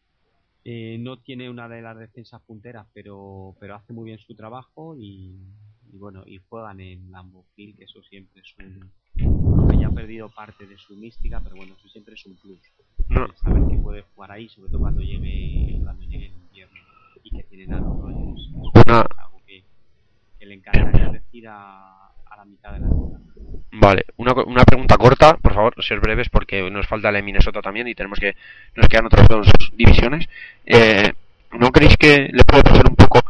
D: Eh, no tiene una de las defensas punteras, pero pero hace muy bien su trabajo y, y bueno, y juegan en Lambeau Field, que eso siempre es un, aunque ya ha perdido parte de su mística, pero bueno, eso siempre es un plus.
A: No.
D: Saber que puede jugar ahí, sobre todo cuando llegue cuando llegue el invierno y que tienen a los Rodgers,
A: Una...
D: algo que, que le encantaría decir a, a la mitad de la liga.
A: Vale, una, una pregunta corta, por favor, ser breves porque nos falta la de Minnesota también y tenemos que, nos quedan otras dos divisiones. Eh, ¿No creéis que le puede pasar un poco,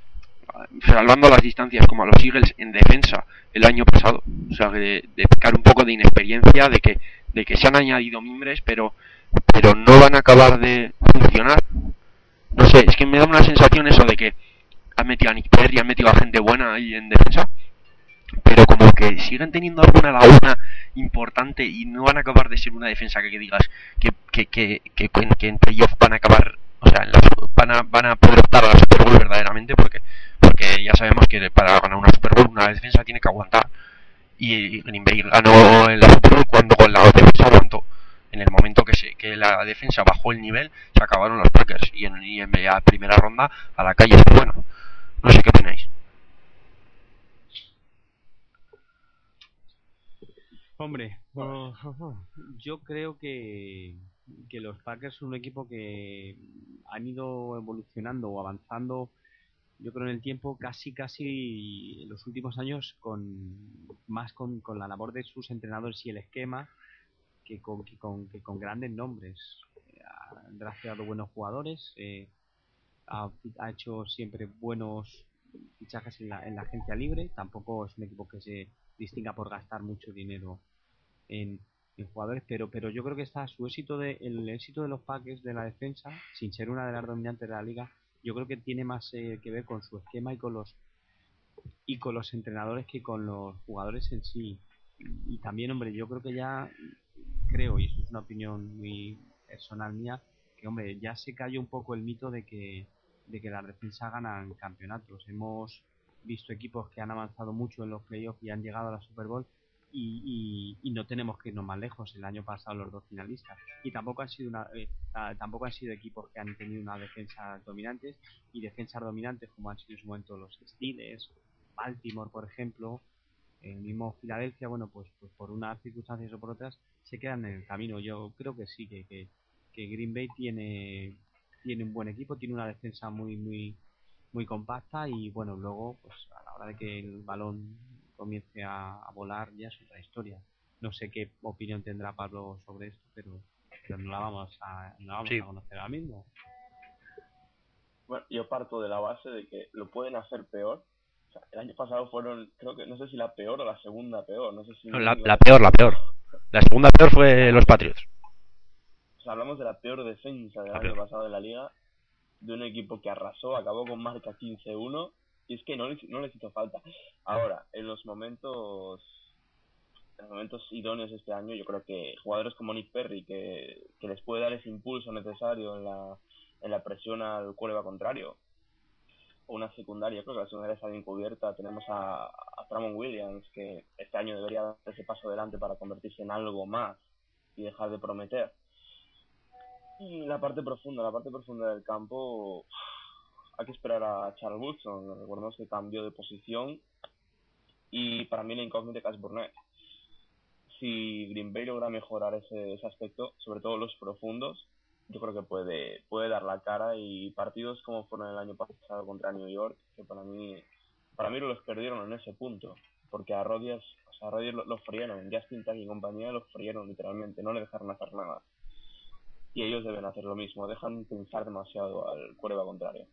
A: salvando las distancias, como a los Eagles en defensa el año pasado? O sea, de, de pecar un poco de inexperiencia, de que, de que se han añadido mimbres, pero, pero no van a acabar de funcionar. No sé, es que me da una sensación eso de que han metido a Nick Perry, han metido a gente buena ahí en defensa, pero como que siguen teniendo alguna laguna importante y no van a acabar de ser una defensa que, que digas que, que, que, que, que en playoff van a acabar, o sea, en la, van, a, van a poder optar a la Super Bowl verdaderamente, porque porque ya sabemos que para ganar una Super Bowl una defensa tiene que aguantar, y Green Bay ganó en la Super Bowl cuando con la defensa aguantó. En el momento que se que la defensa bajó el nivel, se acabaron los Packers y en, y en la primera ronda a la calle. Bueno, no sé qué opináis.
D: Hombre, oh, oh, oh. yo creo que, que los Packers son un equipo que han ido evolucionando o avanzando, yo creo en el tiempo, casi casi en los últimos años con más con, con la labor de sus entrenadores y el esquema que con, que con, que con grandes nombres. Han drafteado buenos jugadores, eh, ha, ha hecho siempre buenos fichajes en la, en la agencia libre, tampoco es un equipo que se distinga por gastar mucho dinero en, en jugadores, pero pero yo creo que está su éxito de el éxito de los Packers de la defensa, sin ser una de las dominantes de la liga, yo creo que tiene más eh, que ver con su esquema y con los y con los entrenadores que con los jugadores en sí. Y, y también, hombre, yo creo que ya creo, y esto es una opinión muy personal mía, que hombre, ya se cayó un poco el mito de que de que las defensas ganan campeonatos. Hemos visto equipos que han avanzado mucho en los playoffs y han llegado a la Super Bowl y, y, y no tenemos que irnos más lejos. El año pasado los dos finalistas y tampoco han sido una eh, tampoco han sido equipos que han tenido una defensa dominantes y defensas dominantes como han sido en su momento los Steelers, Baltimore, por ejemplo, el mismo Filadelfia. Bueno, pues, pues por unas circunstancias o por otras se quedan en el camino. Yo creo que sí, que, que, que Green Bay tiene tiene un buen equipo, tiene una defensa muy muy muy compacta y bueno, luego pues a la hora de que el balón comience a, a volar ya es otra historia. No sé qué opinión tendrá Pablo sobre esto, pero, pero no la vamos a no la vamos sí. a conocer ahora mismo.
B: Bueno, yo parto de la base de que lo pueden hacer peor. O sea, el año pasado fueron, creo que no sé si la peor o la segunda peor, no sé si
A: la, la peor, la peor. La segunda peor fue los Patriots.
B: O sea, hablamos de la peor defensa del
A: la
B: año
A: peor.
B: pasado de la liga, de un equipo que arrasó, acabó con marca quince uno Y es que no les, no les hizo falta. Ahora, en los momentos en los momentos idóneos este año, yo creo que jugadores como Nick Perry, que, que les puede dar ese impulso necesario en la, en la presión al quarterback contrario, o una secundaria, creo que la secundaria está bien cubierta. Tenemos a, a Tramon Williams, que este año debería dar ese paso adelante para convertirse en algo más y dejar de prometer. Y la parte profunda, la parte profunda del campo, hay que esperar a Charles Woodson. Recordemos que cambió de posición y para mí la incógnita es Cash Burnett. Si Green Bay logra mejorar ese, ese aspecto, sobre todo los profundos, yo creo que puede puede dar la cara. Y partidos como fueron el año pasado contra New York, que para mí para mí los perdieron en ese punto, porque a Rodgers, o sea, a Rodgers lo, lo frieron, Justin Tuck y compañía los frieron literalmente, no le dejaron hacer nada. Y ellos deben hacer lo mismo, dejan pensar demasiado al quarterback contrario.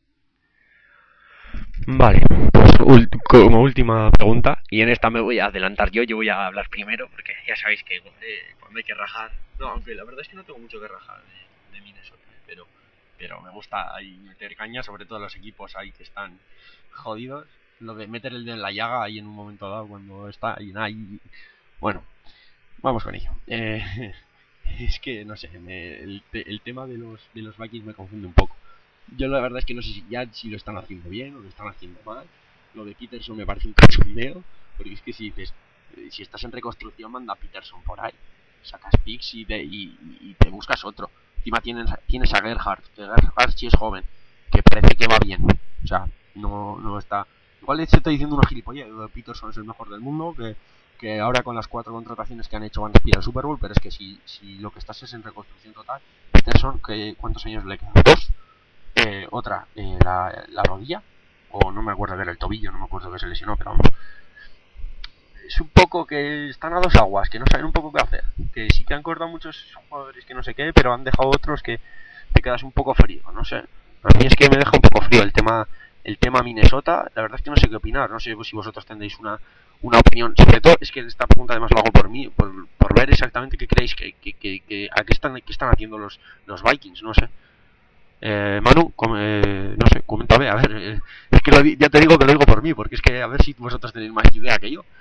A: Vale, pues ul- como última pregunta, y en esta me voy a adelantar yo, yo voy a hablar primero, porque ya sabéis que eh, cuando hay que rajar, no, aunque la verdad es que no tengo mucho que rajar de, de Minnesota, ¿eh? pero, pero me gusta ahí meter caña, sobre todo los equipos ahí que están jodidos, lo de meter el dedo en la llaga ahí en un momento dado cuando está ahí, ahí bueno, vamos con ello. Eh, es que, no sé, me- el, te- el tema de los, de los Vikings me confunde un poco. Yo la verdad es que no sé si ya si lo están haciendo bien o lo están haciendo mal. Lo de Peterson me parece un cachondeo, porque es que si dices, eh, si estás en reconstrucción, manda a Peterson por ahí, sacas picks y te, y, y te buscas otro. Encima tienes, tienes a Gerhardt, que Gerhardt sí es joven, que parece que va bien. O sea, no, no está... Igual se está diciendo una gilipollez, lo de Peterson es el mejor del mundo, que, que ahora con las cuatro contrataciones que han hecho van a aspirar al Super Bowl, pero es que si, si lo que estás es en reconstrucción total, Peterson, que, ¿cuántos años le quedan? ¿Dos? Eh, otra, eh, la, la rodilla, o no me acuerdo que era el tobillo, no me acuerdo que se lesionó, pero vamos. Es un poco que están a dos aguas, que no saben un poco qué hacer. Que sí que han cortado muchos jugadores que no sé qué, pero han dejado otros que te quedas un poco frío, no sé. A mí es que me deja un poco frío el tema el tema Minnesota. La verdad es que no sé qué opinar, no sé si vosotros tendréis una, una opinión. Sobre todo, es que esta pregunta además la hago por mí, por, por ver exactamente qué creéis, que, que, que, que a qué están, qué están haciendo los, los Vikings, no sé. Eh, Manu, com eh, no sé, coméntame, a ver, eh, es que lo ya te digo que lo digo por mí, porque es que a ver si vosotros tenéis más idea que yo.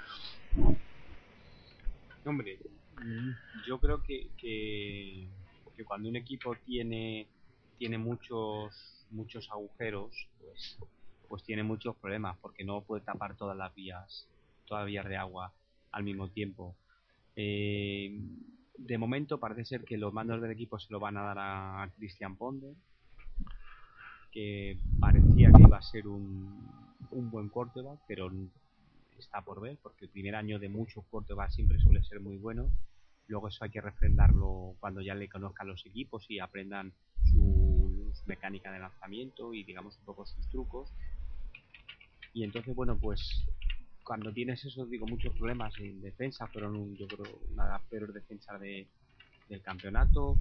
D: Hombre, mm, yo creo que, que, que cuando un equipo tiene tiene muchos muchos agujeros, pues pues tiene muchos problemas, porque no puede tapar todas las vías, todas las vías de agua al mismo tiempo. Eh, de momento parece ser que los mandos del equipo se lo van a dar a Christian Ponder, que parecía que iba a ser un, un buen quarterback, pero está por ver, porque el primer año de muchos quarterbacks siempre suele ser muy bueno. Luego eso hay que refrendarlo cuando ya le conozcan los equipos y aprendan su, su mecánica de lanzamiento y digamos un poco sus trucos. Y entonces, bueno, pues cuando tienes eso, digo, muchos problemas en defensa, fueron un, yo creo una de las peores defensas de, del campeonato.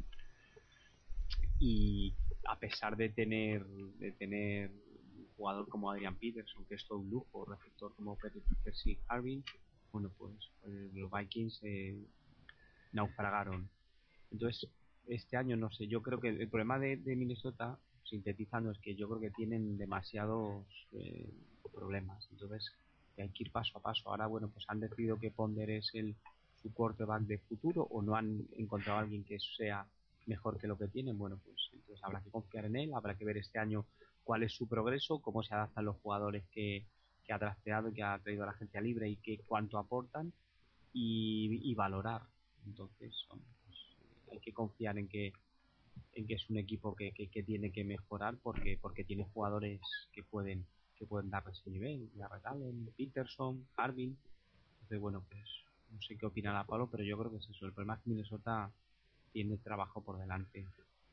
D: Y a pesar de tener de tener un jugador como Adrian Peterson, que es todo un lujo, receptor como Percy Harvin, bueno, pues, pues los Vikings eh, naufragaron. Entonces, este año no sé, yo creo que el problema de, de Minnesota, sintetizando, es que yo creo que tienen demasiados eh, problemas. Entonces, hay que ir paso a paso. Ahora, bueno, pues han decidido que Ponder es el su quarterback de futuro, o no han encontrado a alguien que sea mejor que lo que tienen. Bueno, pues entonces habrá que confiar en él, habrá que ver este año cuál es su progreso, cómo se adaptan los jugadores que, que ha drafteado y que ha traído a la agencia libre y que cuánto aportan, y, y valorar. Entonces, hombre, pues, hay que confiar en que en que es un equipo que, que, que tiene que mejorar, porque porque tiene jugadores que pueden que pueden dar ese nivel, Garrett Allen, Peterson, Harvin. Entonces, bueno, pues no sé qué opinará Pablo, pero yo creo que es eso. El problema es que Minnesota tiene trabajo por delante.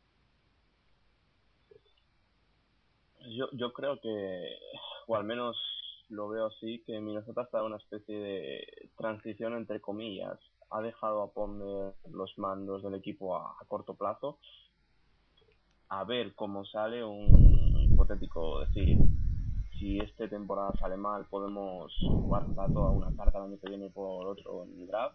B: Yo, yo creo que, o al menos lo veo así, que Minnesota está en una especie de transición entre comillas. Ha dejado a Ponder los mandos del equipo a, a corto plazo, a ver cómo sale. Un hipotético decir, si esta temporada sale mal, podemos jugar toda una carta el año que viene por otro en el draft.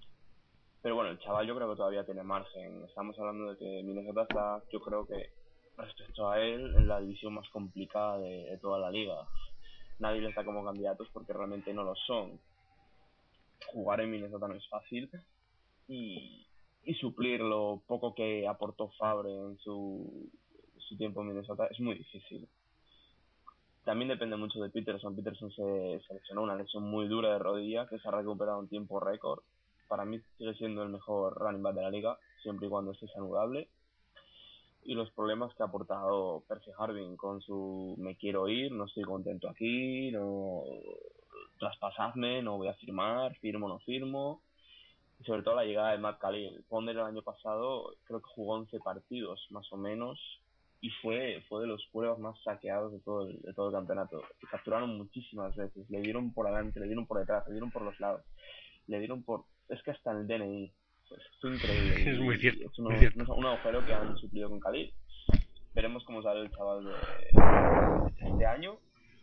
B: Pero bueno, el chaval yo creo que todavía tiene margen. Estamos hablando de que Minnesota está, yo creo que respecto a él en la división más complicada de, de toda la liga. Nadie les da como candidatos porque realmente no lo son. Jugar en Minnesota no es fácil y, y suplir lo poco que aportó Favre en su, su tiempo en Minnesota es muy difícil. También depende mucho de Peterson. Peterson se, se lesionó una lesión muy dura de rodilla que se ha recuperado en tiempo récord. Para mí sigue siendo el mejor running back de la liga, siempre y cuando esté saludable. Y los problemas que ha aportado Percy Harvin con su me quiero ir, no estoy contento aquí, no traspasadme, no voy a firmar, firmo o no firmo. Y sobre todo la llegada de Matt Khalil. Ponder el año pasado creo que jugó once partidos más o menos y fue fue de los juegos más saqueados de todo el, de todo el campeonato. Y capturaron muchísimas veces, le dieron por adelante, le dieron por detrás, le dieron por los lados, le dieron por... es que hasta en el D N I. Es increíble.
A: Es muy cierto,
B: Es uno,
A: muy cierto.
B: un agujero que han suplido con Khalil. Veremos cómo sale el chaval de este año.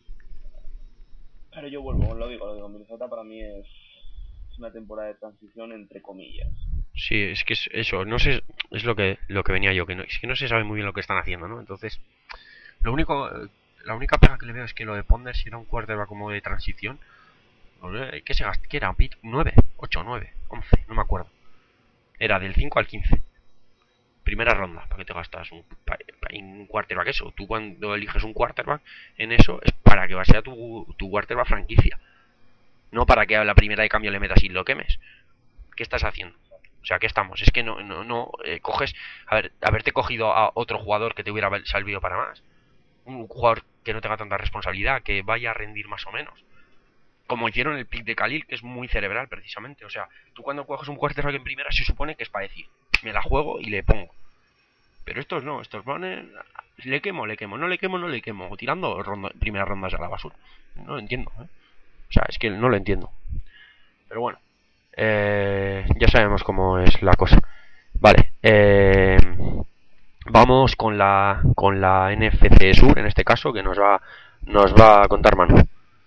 B: Pero yo vuelvo, lo digo, lo digo. Minnesota para mí es, es una temporada de transición entre comillas.
A: Sí, es que es eso, no sé, es lo que lo que venía yo, que no, es que no se sabe muy bien lo que están haciendo, ¿no? Entonces, lo único, la única pega que le veo es que lo de Ponder, si era un quarterback como de transición, ¿qué se gasta? ¿Qué era? ¿nueve? ¿ocho? ¿nueve? ¿once? No me acuerdo. Era del cinco al quince. Primera ronda, ¿para qué te gastas un, un quarterback eso? Tú cuando eliges un quarterback en eso es para que sea tu, tu quarterback franquicia. No para que a la primera de cambio le metas y lo quemes. ¿Qué estás haciendo? O sea, ¿qué estamos? Es que no, no, no eh, coges, a ver, haberte cogido a otro jugador que te hubiera servido para más. Un jugador que no tenga tanta responsabilidad, que vaya a rendir más o menos. Como hicieron el pick de Khalil, que es muy cerebral precisamente. O sea, tú cuando coges un quarterback en primera se supone que es para decir, me la juego y le pongo. Pero estos no, estos van en, le quemo, le quemo, no le quemo, no le quemo, tirando ronda, primeras rondas a la basura. No lo entiendo, ¿eh? O sea, es que no lo entiendo. Pero bueno, eh, ya sabemos cómo es la cosa. Vale, eh, vamos con la con la N F C Sur en este caso, que nos va nos va a contar Manu.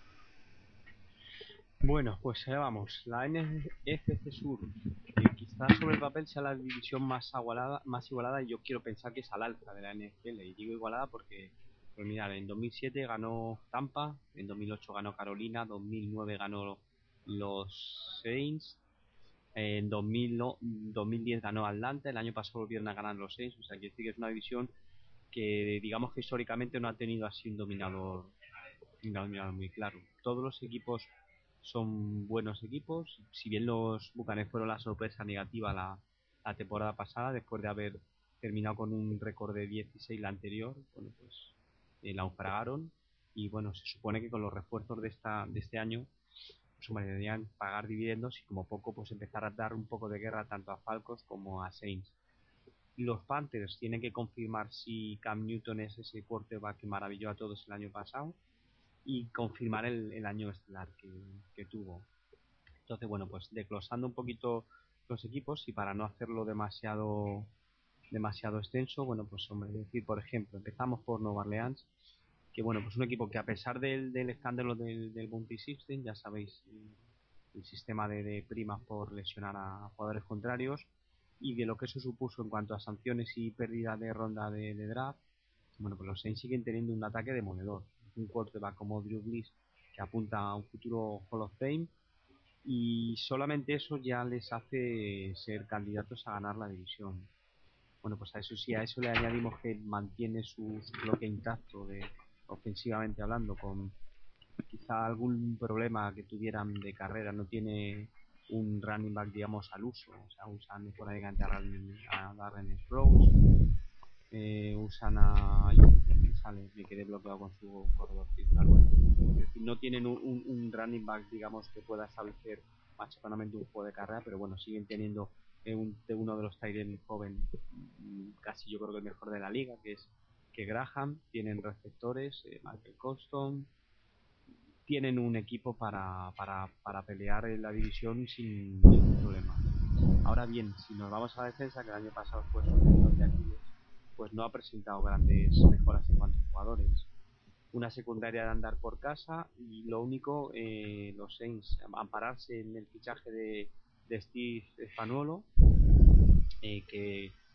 D: Bueno, pues allá vamos. La N F C Sur, que quizás sobre el papel sea la división más igualada, más igualada, y yo quiero pensar que es al alza de la N F L. Y digo igualada porque, pues mirad, en dos mil siete ganó Tampa, en dos mil ocho ganó Carolina, dos mil nueve ganó los Saints, en dos mil, no, dos mil diez ganó Atlanta, el año pasado volvieron a ganar los Saints. O sea, quiere decir que es una división que, digamos que históricamente no ha tenido así un dominador, un dominador muy claro. Todos los equipos son buenos equipos, si bien los Buccaneers fueron la sorpresa negativa la, la temporada pasada, después de haber terminado con un récord de dieciséis la anterior, bueno, pues eh, la naufragaron. Y bueno, se supone que con los refuerzos de esta de este año pues hombre, deberían pagar dividendos y como poco pues empezar a dar un poco de guerra tanto a Falcons como a Saints. Los Panthers tienen que confirmar si Cam Newton es ese quarterback que maravilló a todos el año pasado y confirmar el, el año estelar que, que tuvo. Entonces, bueno, pues desglosando un poquito los equipos y para no hacerlo demasiado demasiado extenso, bueno, pues hombre, decir, por ejemplo, empezamos por Nueva Orleans, que bueno, pues un equipo que a pesar del, del escándalo del, del Bounty System, ya sabéis, el sistema de, de primas por lesionar a jugadores contrarios, y de lo que eso supuso en cuanto a sanciones y pérdida de ronda de, de draft, bueno, pues los Saints siguen teniendo un ataque demoledor. Un quarterback como Drew Brees que apunta a un futuro Hall of Fame, y solamente eso ya les hace ser candidatos a ganar la división. Bueno, pues a eso sí, a eso le añadimos que mantiene su, su bloque intacto de ofensivamente hablando, con quizá algún problema que tuvieran de carrera, no tiene un running back digamos al uso, o sea, usan esporádicamente a Darren Sproles, eh, usan a sale, me quedé bloqueado con su corredor titular. Bueno, es decir, no tienen un, un, un running back digamos que pueda establecer machaconamente un juego de carrera, pero bueno, siguen teniendo eh, un, de uno de los tight end joven, casi yo creo que el mejor de la liga, que es que Graham. Tienen receptores, eh, Michael Colston, tienen un equipo para, para, para pelear en la división sin ningún problema. Ahora bien, si nos vamos a la defensa, que el año pasado fue su tendón de Aquiles, pues no ha presentado grandes mejoras en cuanto a jugadores. Una secundaria de andar por casa, y lo único, eh, los Saints ampararse en el fichaje de, de Steve Spagnuolo, eh, que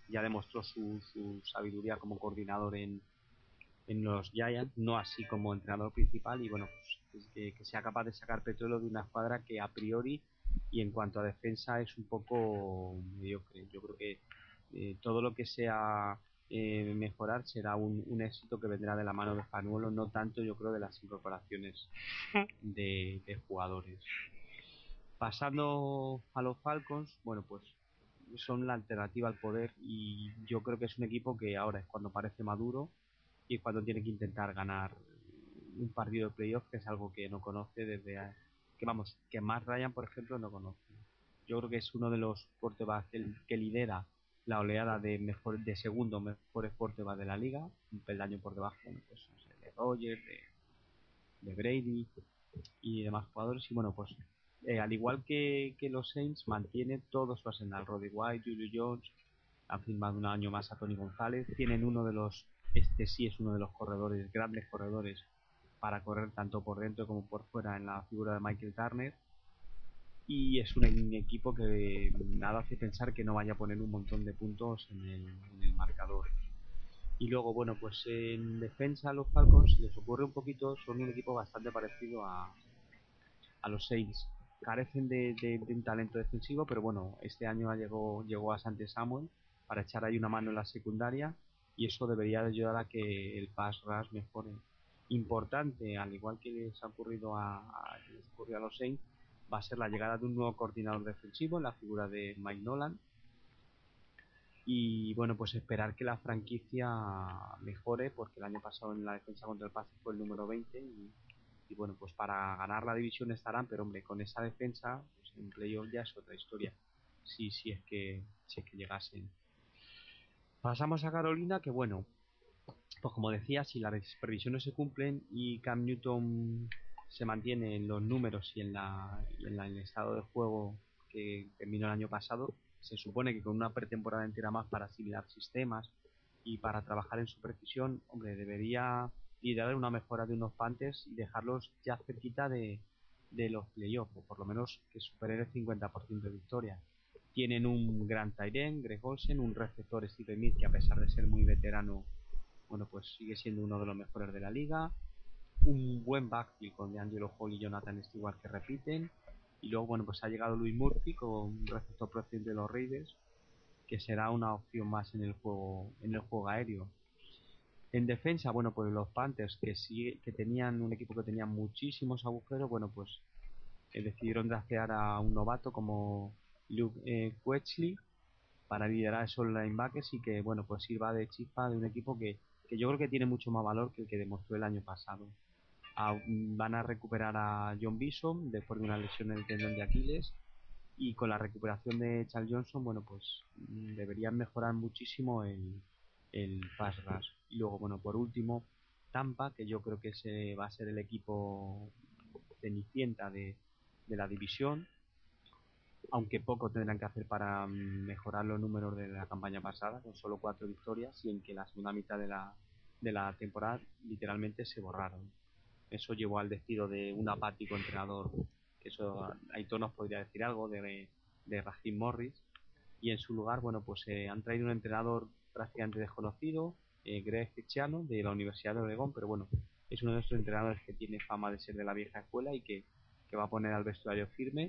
D: ya demostró su, su sabiduría como coordinador en, en los Giants, no así como entrenador principal, y bueno, pues que, que sea capaz de sacar petróleo de una escuadra que a priori y en cuanto a defensa es un poco mediocre. Yo creo que eh, todo lo que sea eh, mejorar será un, un éxito que vendrá de la mano de Fanuelo, no tanto yo creo de las incorporaciones de, de jugadores. Pasando a los Falcons, bueno, pues son la alternativa al poder y yo creo que es un equipo que ahora es cuando parece maduro y cuando tiene que intentar ganar un partido de playoff, que es algo que no conoce desde que vamos, que Matt Ryan por ejemplo no conoce. Yo creo que es uno de los quarterbacks que, que lidera la oleada de mejor de segundo mejores quarterbacks de la liga, un peldaño por debajo, bueno, pues, no sé, de Rodgers, de, de Brady y demás jugadores. Y bueno, pues eh, al igual que, que los Saints, mantiene todo su arsenal. Roddy White, Julio Jones, han firmado un año más a Tony González, tienen uno de los, este sí es uno de los corredores, grandes corredores para correr tanto por dentro como por fuera en la figura de Michael Turner, y es un, un equipo que nada hace pensar que no vaya a poner un montón de puntos en el, en el marcador. Y luego, bueno, pues en defensa a los Falcons les ocurre un poquito, son un equipo bastante parecido a, a los Saints. Carecen de, de, de un talento defensivo, pero bueno, este año llegó, llegó a Sante Samuel para echar ahí una mano en la secundaria y eso debería ayudar a que el pass rush mejore. Importante, al igual que les ha ocurrido a, a, les ocurrió a los Saints, va a ser la llegada de un nuevo coordinador defensivo en la figura de Mike Nolan. Y bueno, pues esperar que la franquicia mejore, porque el año pasado en la defensa contra el pase fue el número veinte y, y bueno, pues para ganar la división estarán, pero hombre, con esa defensa pues en playoff ya es otra historia, si, si es que si es que llegasen. Pasamos a Carolina, que bueno, pues como decía, si las previsiones se cumplen y Cam Newton se mantiene en los números y en, la, y en, la, en el estado de juego que terminó el año pasado, se supone que con una pretemporada entera más para asimilar sistemas y para trabajar en su precisión, hombre, debería liderar una mejora de unos Panthers y dejarlos ya cerquita de, de los playoffs, o por lo menos que superen el cincuenta por ciento de victoria. Tienen un gran tight end, Greg Olsen, un receptor Steve Smith que a pesar de ser muy veterano, bueno, pues sigue siendo uno de los mejores de la liga. Un buen backfield con DeAngelo Hall y Jonathan Stewart que repiten. Y luego, bueno, pues ha llegado Luis Murphy con un receptor procedente de los Raiders, que será una opción más en el juego, en el juego aéreo. En defensa, bueno, pues los Panthers, que sí, que tenían un equipo que tenía muchísimos agujeros, bueno, pues eh, decidieron draftear a un novato como Luke eh, Quetchley para liderar esos linebackers y que, bueno, pues sirva de chispa de un equipo que, que yo creo que tiene mucho más valor que el que demostró el año pasado. A, van a recuperar a John Bison después de una lesión en el tendón de Aquiles, y con la recuperación de Charles Johnson, bueno, pues deberían mejorar muchísimo el, el pass rush. Y luego, bueno, por último, Tampa, que yo creo que ese va a ser el equipo cenicienta de, de la división, aunque poco tendrán que hacer para mejorar los números de la campaña pasada, con solo cuatro victorias, y en que la segunda mitad de la, de la temporada literalmente se borraron. Eso llevó al despido de un apático entrenador, que eso Aitor nos podría decir algo, de, de Raheem Morris, y en su lugar, bueno, pues eh, han traído un entrenador prácticamente desconocido, eh, Greg Schiano, de la Universidad de Oregón, pero bueno, es uno de estos entrenadores que tiene fama de ser de la vieja escuela y que, que va a poner al vestuario firme.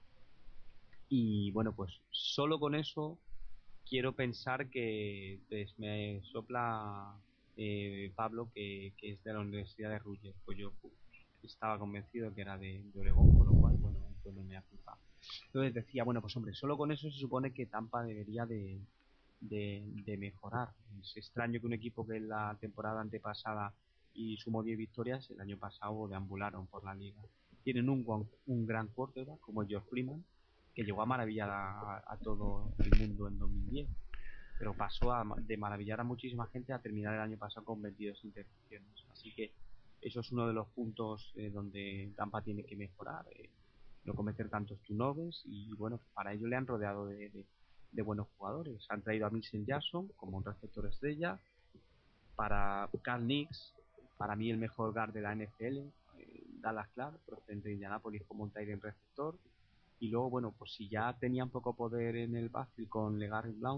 D: Y bueno, pues solo con eso quiero pensar que pues, me sopla eh, Pablo, que, que es de la Universidad de Rutgers. Pues yo pues, estaba convencido que era de, de Oregón, con lo cual, bueno, pues no me ha culpado. Entonces decía, bueno, pues hombre, solo con eso se supone que Tampa debería de, de, de mejorar. Es extraño que un equipo que en la temporada antepasada y sumó diez victorias, el año pasado deambularon por la liga. Tienen un, un gran quarterback como George Freeman, que llegó a maravillar a, a todo el mundo en dos mil diez, pero pasó a, de maravillar a muchísima gente a terminar el año pasado con veintidós intercepciones. Así que eso es uno de los puntos eh, donde Tampa tiene que mejorar, eh, no cometer tantos turnovers, y bueno, para ello le han rodeado de, de, de buenos jugadores. Han traído a Milton Jackson como un receptor estrella, para Carl Nix, para mí el mejor guard de la N F L, eh, Dallas Clark, procedente de Indianapolis, como un tight end receptor. Y luego, bueno, pues si ya tenían poco poder en el backfield con LeGarrette Blount,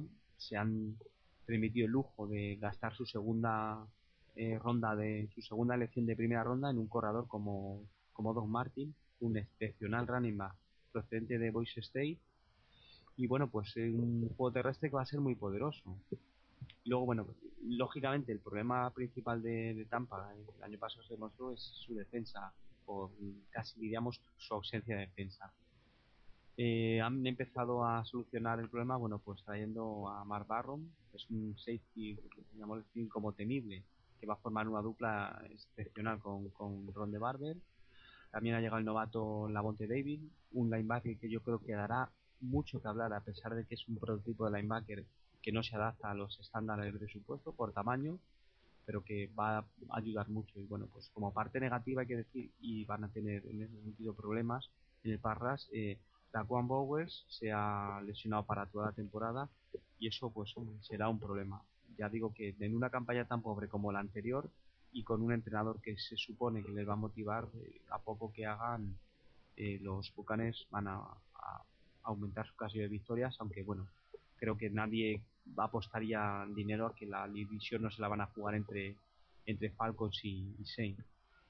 D: se han permitido el lujo de gastar su segunda eh, ronda de su segunda elección de primera ronda en un corredor como, como Doug Martin, un excepcional running back procedente de Boise State, y bueno, pues un juego terrestre que va a ser muy poderoso. Luego, bueno, lógicamente el problema principal de, de Tampa el año pasado se demostró es su defensa, por casi diríamos su ausencia de defensa. Eh, han empezado a solucionar el problema, bueno, pues trayendo a Mark Barron, que es un safety, digamos, como temible, que va a formar una dupla excepcional con, con Ron de Barber. También ha llegado el novato Lavonte David, un linebacker que yo creo que dará mucho que hablar, a pesar de que es un prototipo de linebacker que no se adapta a los estándares de su puesto por tamaño, pero que va a ayudar mucho. Y bueno, pues como parte negativa hay que decir, y van a tener en ese sentido problemas en el Parras, eh, Daquan Bowers se ha lesionado para toda la temporada, y eso pues será un problema. Ya digo que en una campaña tan pobre como la anterior, y con un entrenador que se supone que les va a motivar, eh, a poco que hagan, eh, los Bucanes van a, a aumentar su casilla de victorias, aunque bueno, creo que nadie va a apostaría dinero a que la división no se la van a jugar entre entre Falcons y, y Saints.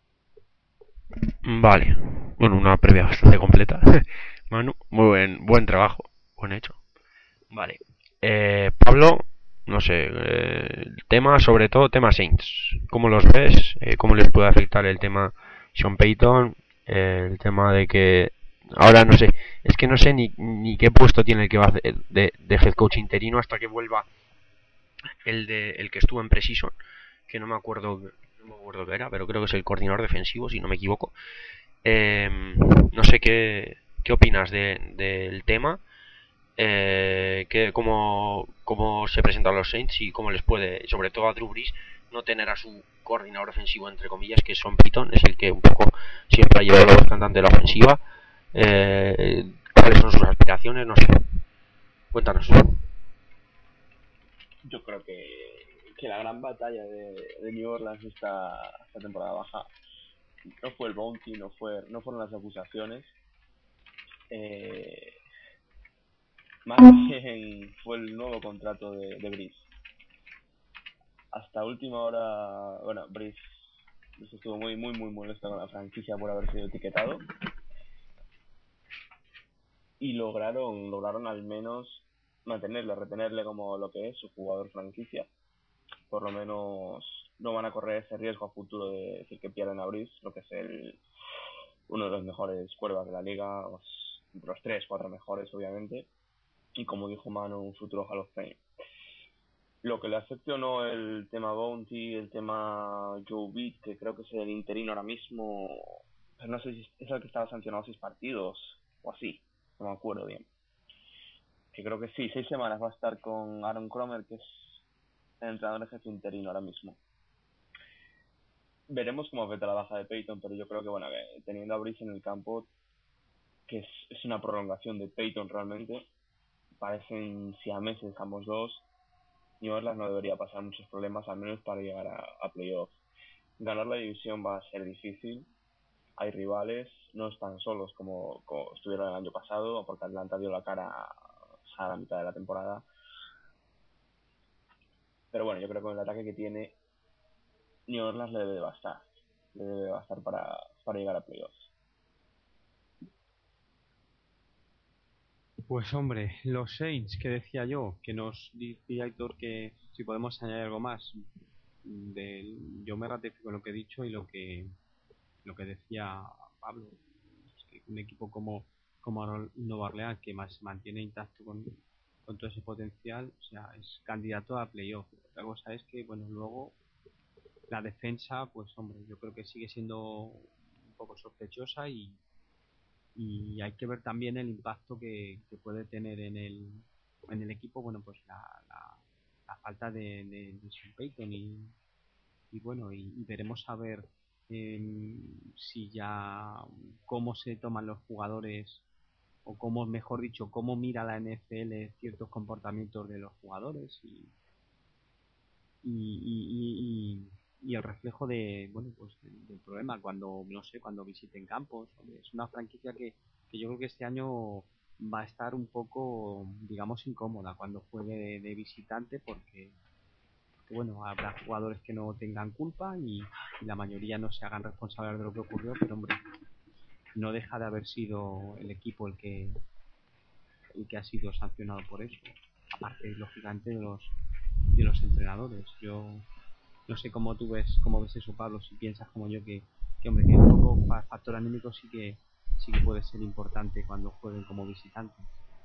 A: Vale, bueno, una previa bastante completa. Manu, muy buen, buen trabajo, buen hecho. Vale, eh, Pablo, no sé, eh, el tema, sobre todo tema Saints, ¿cómo los ves? Eh, ¿Cómo les puede afectar el tema Sean Payton? Eh, el tema de que ahora no sé, es que no sé ni, ni qué puesto tiene el que va a hacer de, de head coach interino hasta que vuelva el de el que estuvo en Precision, que no me acuerdo no me acuerdo qué era, pero creo que es el coordinador defensivo, si no me equivoco. Eh, no sé qué, qué opinas de, del tema, eh, que, cómo, cómo se presentan los Saints y cómo les puede, sobre todo a Drew Brees, no tener a su coordinador ofensivo, entre comillas, que es Sean Payton, es el que un poco siempre ha llevado los cantantes de la ofensiva. Eh, ¿Cuáles son sus aspiraciones? No sé. Cuéntanos.
B: Yo creo que, que la gran batalla de, de New Orleans esta, esta temporada baja no fue el bounty, no fue no fueron las acusaciones, eh, más bien fue el nuevo contrato de, de Brees. Hasta última hora, bueno, Brees, Brees estuvo muy muy muy molesto con la franquicia por haber sido etiquetado, y lograron lograron al menos mantenerle, retenerle como lo que es su jugador franquicia. Por lo menos no van a correr ese riesgo a futuro de decir que pierden a Brees, lo que es el uno de los mejores quarterbacks de la liga, entre los tres, cuatro mejores obviamente, y como dijo Manu, un futuro Hall of Fame. Lo que le afecte o no el tema Bounty, el tema Joe Beat, que creo que es el interino ahora mismo, pero no sé si es el que estaba sancionado seis partidos o así, no me acuerdo bien. Que creo que sí, seis semanas va a estar con Aaron Cromer, que es el entrenador de jefe interino ahora mismo. Veremos cómo afecta la baja de Peyton, pero yo creo que, bueno, que teniendo a Brees en el campo, que es, es una prolongación de Peyton realmente, parecen siameses ambos dos. New Orleans no debería pasar muchos problemas, al menos para llegar a, a playoffs. Ganar la división va a ser difícil, hay rivales, no están solos como, como estuvieron el año pasado, porque Atlanta dio la cara a la mitad de la temporada. Pero bueno, yo creo que con el ataque que tiene, New Orleans le debe bastar, le debe bastar para, para llegar a playoffs.
D: Pues hombre, los Saints, que decía yo, que nos decía Héctor que si podemos añadir algo más. De, yo me ratifico en lo que he dicho y lo que lo que decía Pablo. Es que un equipo como, como Nueva Orleans, que más se mantiene intacto con, con todo ese potencial, o sea, es candidato a playoff. La cosa es que, bueno, luego la defensa, pues hombre, yo creo que sigue siendo un poco sospechosa, y y hay que ver también el impacto que, que puede tener en el en el equipo, bueno, pues la, la, la falta de, de, de Sean Payton, y, y bueno, y, y veremos a ver eh, si ya cómo se toman los jugadores, o cómo, mejor dicho, cómo mira la N F L ciertos comportamientos de los jugadores, y y, y, y, y el reflejo de, bueno, pues del, del problema cuando, no sé, cuando visiten campos. Hombre, es una franquicia que, que yo creo que este año va a estar un poco, digamos, incómoda cuando juegue de, de visitante porque, porque, bueno, habrá jugadores que no tengan culpa y, y la mayoría no se hagan responsables de lo que ocurrió, pero hombre, no deja de haber sido el equipo el que el que ha sido sancionado por eso, aparte lógicamente de los de los entrenadores. Yo no sé cómo tú ves cómo ves eso, Pablo, si piensas como yo que, que hombre, que un poco factor anímico sí que sí que puede ser importante cuando jueguen como visitantes.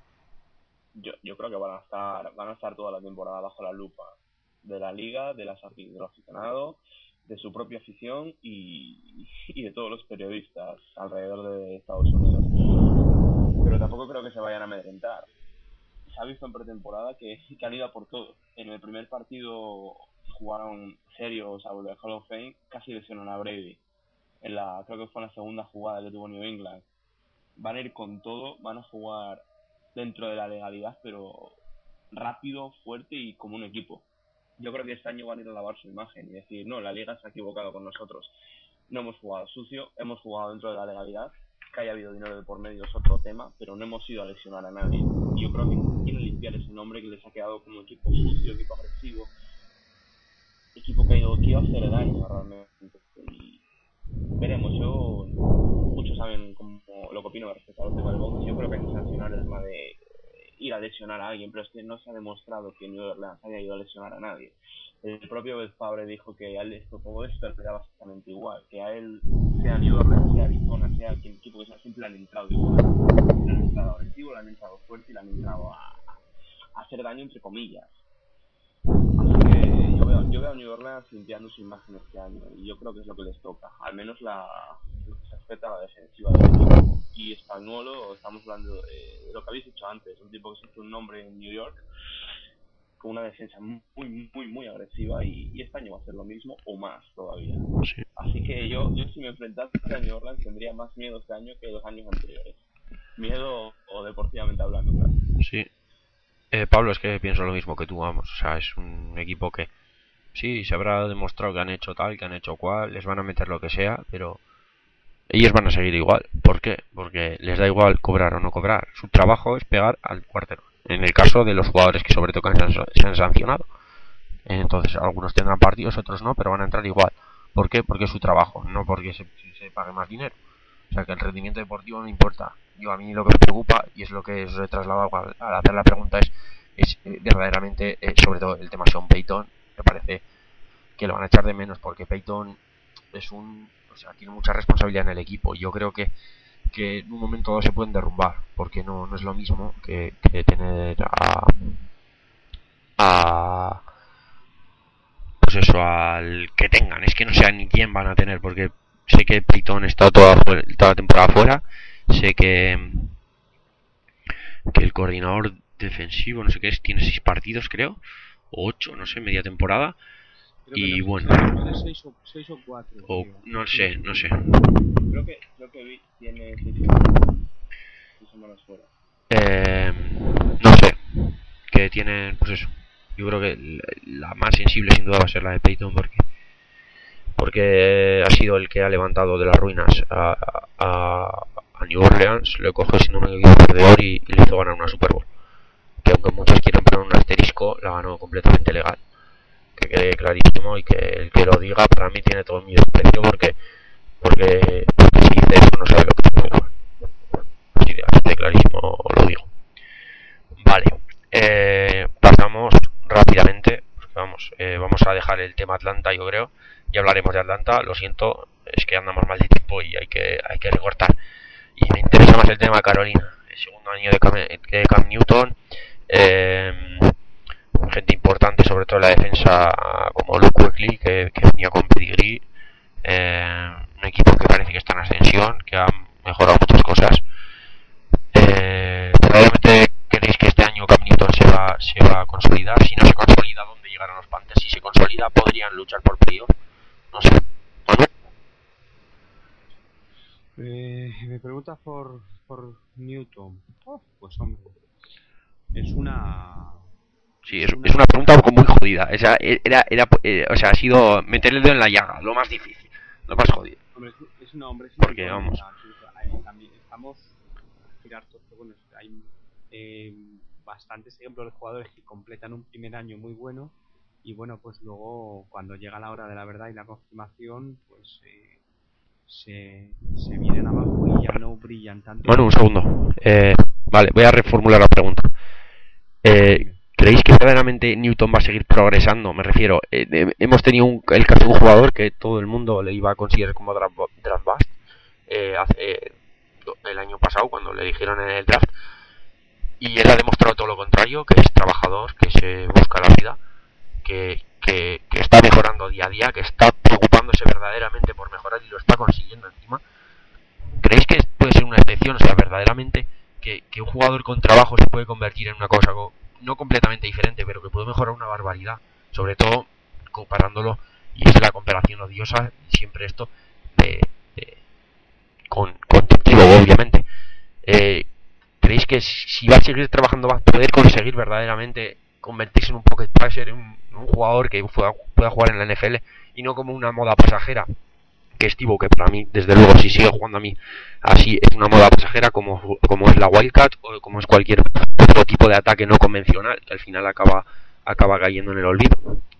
B: Yo, yo creo que van a estar van a estar toda la temporada bajo la lupa de la liga, de, las, de los aficionados, de su propia afición y, y de todos los periodistas alrededor de Estados Unidos. Pero tampoco creo que se vayan a amedrentar. Se ha visto en pretemporada que, que han ido a por todo. En el primer partido jugaron serios a volver al Hall of Fame, casi lesionaron a Brady. En la, creo que fue en la segunda jugada que tuvo New England. Van a ir con todo, van a jugar dentro de la legalidad, pero rápido, fuerte y como un equipo. Yo creo que este año van a ir a lavar su imagen y decir, no, la liga se ha equivocado con nosotros. No hemos jugado sucio, hemos jugado dentro de la legalidad. Que haya habido dinero de por medio es otro tema, pero no hemos ido a lesionar a nadie. Y yo creo que quieren limpiar ese nombre que les ha quedado como equipo sucio, equipo agresivo, equipo que ha ido, que iba a hacer daño realmente. Y veremos, yo, muchos saben como lo que opino respecto al tema del box. Yo creo que hay que sancionar el tema de ir a lesionar a alguien, pero es que no se ha demostrado que New Orleans haya ido a lesionar a nadie. El propio Bel Fabre dijo que a él esto, todo esto le da bastante igual, que a él, sea New Orleans, sea Arizona, sea quien equipo que sea, siempre le han entrado igual. Le han entrado agresivo, le han entrado fuerte y le han entrado a, a hacer daño entre comillas. Así que yo veo, yo veo a New Orleans limpiando su imagen este año y yo creo que es lo que les toca, al menos la se respeta la defensiva del equipo. Y Spagnuolo, estamos hablando de, de lo que habéis dicho antes, un tipo que se hizo un nombre en New York con una defensa muy, muy, muy agresiva y, y este año va a ser lo mismo o más todavía.
A: Sí.
B: Así que yo, yo si me enfrentase a New Orleans tendría más miedo este año que los años anteriores. Miedo o deportivamente hablando, claro.
A: Sí. Eh, Pablo, es que pienso lo mismo que tú, vamos. O sea, es un equipo que sí, se habrá demostrado que han hecho tal, que han hecho cual, les van a meter lo que sea, pero ellos van a seguir igual. ¿Por qué? Porque les da igual cobrar o no cobrar. Su trabajo es pegar al cuartero. En el caso de los jugadores que sobre todo se han sancionado. Entonces, algunos tendrán partidos, otros no, pero van a entrar igual. ¿Por qué? Porque es su trabajo, no porque se, se pague más dinero. O sea, que el rendimiento deportivo no importa. Yo, a mí lo que me preocupa, y es lo que os he trasladado al, al hacer la pregunta, es, es eh, verdaderamente, eh, sobre todo el tema Sean Payton. Me parece que lo van a echar de menos porque Payton es un... O sea, tiene mucha responsabilidad en el equipo. Yo creo que que en un momento dado se pueden derrumbar, porque no, no es lo mismo que, que tener a, a pues eso, al que tengan, es que no sé ni quién van a tener, porque sé que Payton está toda, toda la temporada fuera, sé que que el coordinador defensivo, no sé qué es, tiene seis partidos creo, o ocho, no sé, media temporada.
D: Creo
A: y
D: no
A: bueno,
D: seis o, seis o cuatro,
A: o no sé, no sé.
B: Creo que, creo que Vic tiene seis semanas fuera.
A: Eh, no sé, que tienen, pues eso. Yo creo que la más sensible sin duda va a ser la de Payton porque porque ha sido el que ha levantado de las ruinas a, a, a New Orleans, lo cogió siendo un equipo perdedor y, y le hizo ganar una Super Bowl. Que aunque muchos quieran poner un asterisco, la ganó completamente legal. Que quede clarísimo y que el que lo diga para mí tiene todo mi desprecio porque porque, porque si dice eso no sabe lo que es. Así de, así de clarísimo lo digo. Vale, eh, pasamos rápidamente porque vamos, eh, vamos a dejar el tema Atlanta, yo creo. Ya hablaremos de Atlanta, lo siento, es que andamos mal de tiempo y hay que hay que recortar. Y me interesa más el tema Carolina, el segundo año de Cam, de Cam Newton. Eh, gente importante, sobre todo en la defensa, como Luke Kuechly, que, que venía con pedigree. Eh, un equipo que parece que está en ascensión, que ha mejorado muchas cosas. Eh, ¿Realmente creéis que este año Cam Newton se va, se va a consolidar? Si no se consolida, ¿dónde llegarán los Panthers? Si se consolida, ¿podrían luchar por playoff? No sé. ¿Manuel?
D: Eh, me preguntas por, por Newton. Oh, pues hombre, es una...
A: Sí, es, es una pregunta muy jodida. O sea, era, era, eh, o sea, ha sido meter el dedo en la llaga, lo más difícil, lo más jodido.
D: Hombre, es una hombre.
A: Porque vamos.
D: También estamos girar todo, pero bueno, hay eh, bastantes ejemplos de jugadores que completan un primer año muy bueno y bueno, pues luego cuando llega la hora de la verdad y la confirmación, pues eh, se, se vienen abajo y ya no brillan tanto.
A: Bueno, un segundo. Eh, vale, voy a reformular la pregunta. Eh, ¿Creéis que verdaderamente Newton va a seguir progresando? Me refiero, eh, eh, hemos tenido un, el caso de un jugador que todo el mundo le iba a considerar como draft, draft bust eh, hace, eh, el año pasado cuando le eligieron en el draft, y él ha demostrado todo lo contrario, que es trabajador, que se busca la vida, que, que, que está mejorando día a día, que está preocupándose verdaderamente por mejorar y lo está consiguiendo encima. ¿Creéis que puede ser una excepción? O sea, verdaderamente que, que un jugador con trabajo se puede convertir en una cosa no completamente diferente, pero que puede mejorar una barbaridad, sobre todo comparándolo, y es la comparación odiosa, y siempre esto de, de, con contemplativo, obviamente. Eh, ¿Creéis que si va a seguir trabajando va a poder conseguir verdaderamente convertirse en un pocket passer, en un, en un jugador que pueda, pueda jugar en la N F L y no como una moda pasajera? Que es Tivo, que para mí, desde luego, si sigue jugando a mí así, es una moda pasajera como, como es la Wildcat o como es cualquier otro tipo de ataque no convencional, que al final acaba acaba cayendo en el olvido.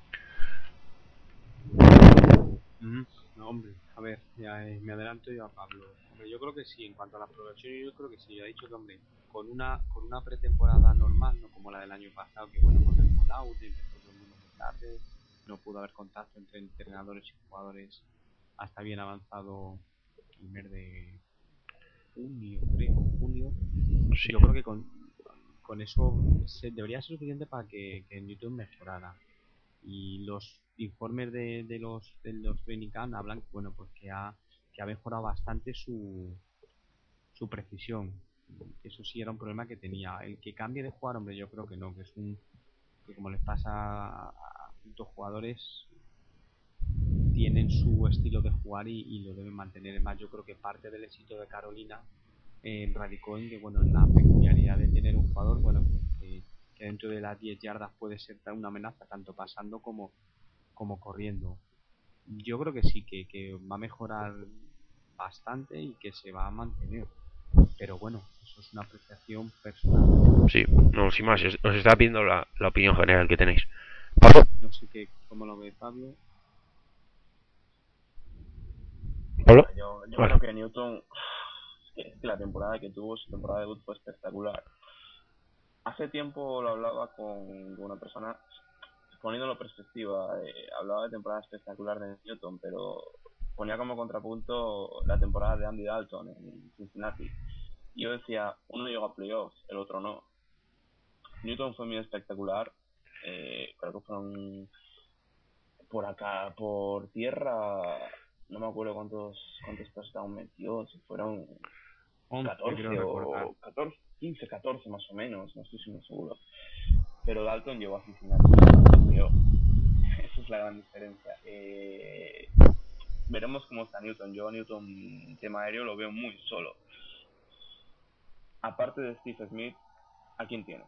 D: Mm, no, hombre, a ver, ya, eh, me adelanto yo a Pablo. Hombre, yo creo que sí, en cuanto a la progresión, yo creo que sí. Ha dicho que, hombre, con una con una pretemporada normal, no como la del año pasado, que bueno, con el mollout, empezó todo el mundo muy tarde, no pudo haber contacto entre entrenadores y jugadores hasta bien avanzado el mes de junio, creo, junio. Sí. Yo creo que con, con eso se, debería ser suficiente para que, que Newton mejorara. Y los informes de, de los de los training camp hablan, bueno, pues que ha que ha mejorado bastante su su precisión. Eso sí era un problema que tenía. El que cambie de jugar, hombre, yo creo que no, que es un que como les pasa a, a muchos jugadores, tienen su estilo de jugar y, y lo deben mantener. Es más, yo creo que parte del éxito de Carolina eh, radicó en que, bueno, en la peculiaridad de tener un jugador, bueno, pues, que, que dentro de las diez yardas puede ser una amenaza tanto pasando como, como corriendo. Yo creo que sí, que, que va a mejorar bastante y que se va a mantener. Pero bueno, eso es una apreciación personal.
A: Sí, no, sin más, os está pidiendo la, la opinión general que tenéis. ¿Pablo?
D: No sé qué, cómo lo ve Pablo.
A: ¿Pablo?
B: Yo, yo
A: vale.
B: creo que Newton, es que la temporada que tuvo, su temporada de debut fue espectacular. Hace tiempo lo hablaba con una persona, poniéndolo en perspectiva, eh, hablaba de temporada espectacular de Newton, pero ponía como contrapunto la temporada de Andy Dalton en Cincinnati. Y yo decía, uno llegó a playoffs, el otro no. Newton fue muy espectacular, eh, creo que fueron por acá, por tierra, no me acuerdo cuántos cuántos touchdowns metió, si fueron catorce o catorce, quince, catorce más o menos, no estoy muy seguro. Pero Dalton llegó a Cincinnati, esa es la gran diferencia. Eh, veremos cómo está Newton. Yo a Newton, tema aéreo, lo veo muy solo. Aparte de Steve Smith, ¿a quién tiene?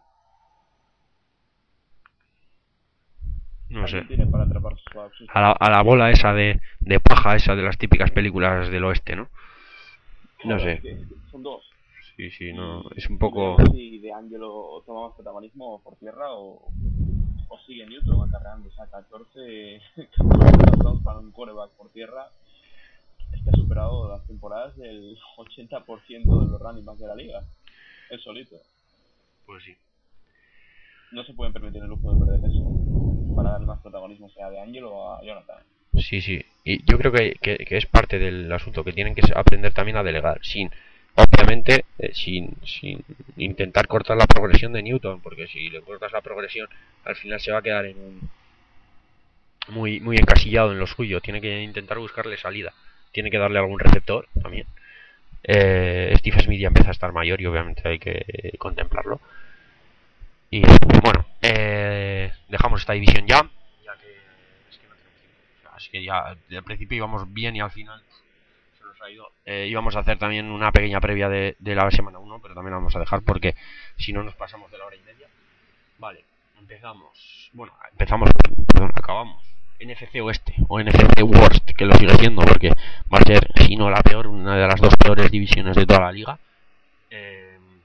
A: No sé.
B: Tiene para atrapar sus, sus
A: a, la, a la bola esa de, de paja, esa de las típicas películas del oeste, ¿no? No
B: Joder,
A: sé.
B: Son dos.
A: Sí, sí, no, es un poco...
B: Si De Angelo toma más protagonismo por tierra o, o sigue Newton acarreando, o sea, catorce touchdowns para un quarterback por tierra. Este ha superado las temporadas del ochenta por ciento de los running backs de la liga. Él solito.
A: Pues sí.
B: No se pueden permitir el lujo de perder eso para dar más protagonismo, sea de Angelo o a Jonathan.
A: Sí, sí. Y yo creo que, que, que es parte del asunto, que tienen que aprender también a delegar, sin, obviamente, eh, sin, sin intentar cortar la progresión de Newton, porque si le cortas la progresión, al final se va a quedar en un muy, muy encasillado en lo suyo. Tiene que intentar buscarle salida. Tiene que darle algún receptor también. Eh, Steve Smith ya empieza a estar mayor y obviamente hay que eh, contemplarlo. Y bueno, eh, dejamos esta división ya, ya que es que no tenemos tiempo. Así que ya al principio íbamos bien y al final se nos ha ido. Eh, íbamos a hacer también una pequeña previa de, de la semana uno, pero también la vamos a dejar porque si no nos pasamos de la hora y media. Vale, empezamos. Bueno, empezamos, perdón, acabamos. N F C Oeste o N F C Worst, que lo sigue siendo porque va a ser, si no la peor, una de las dos peores divisiones de toda la liga. Eh,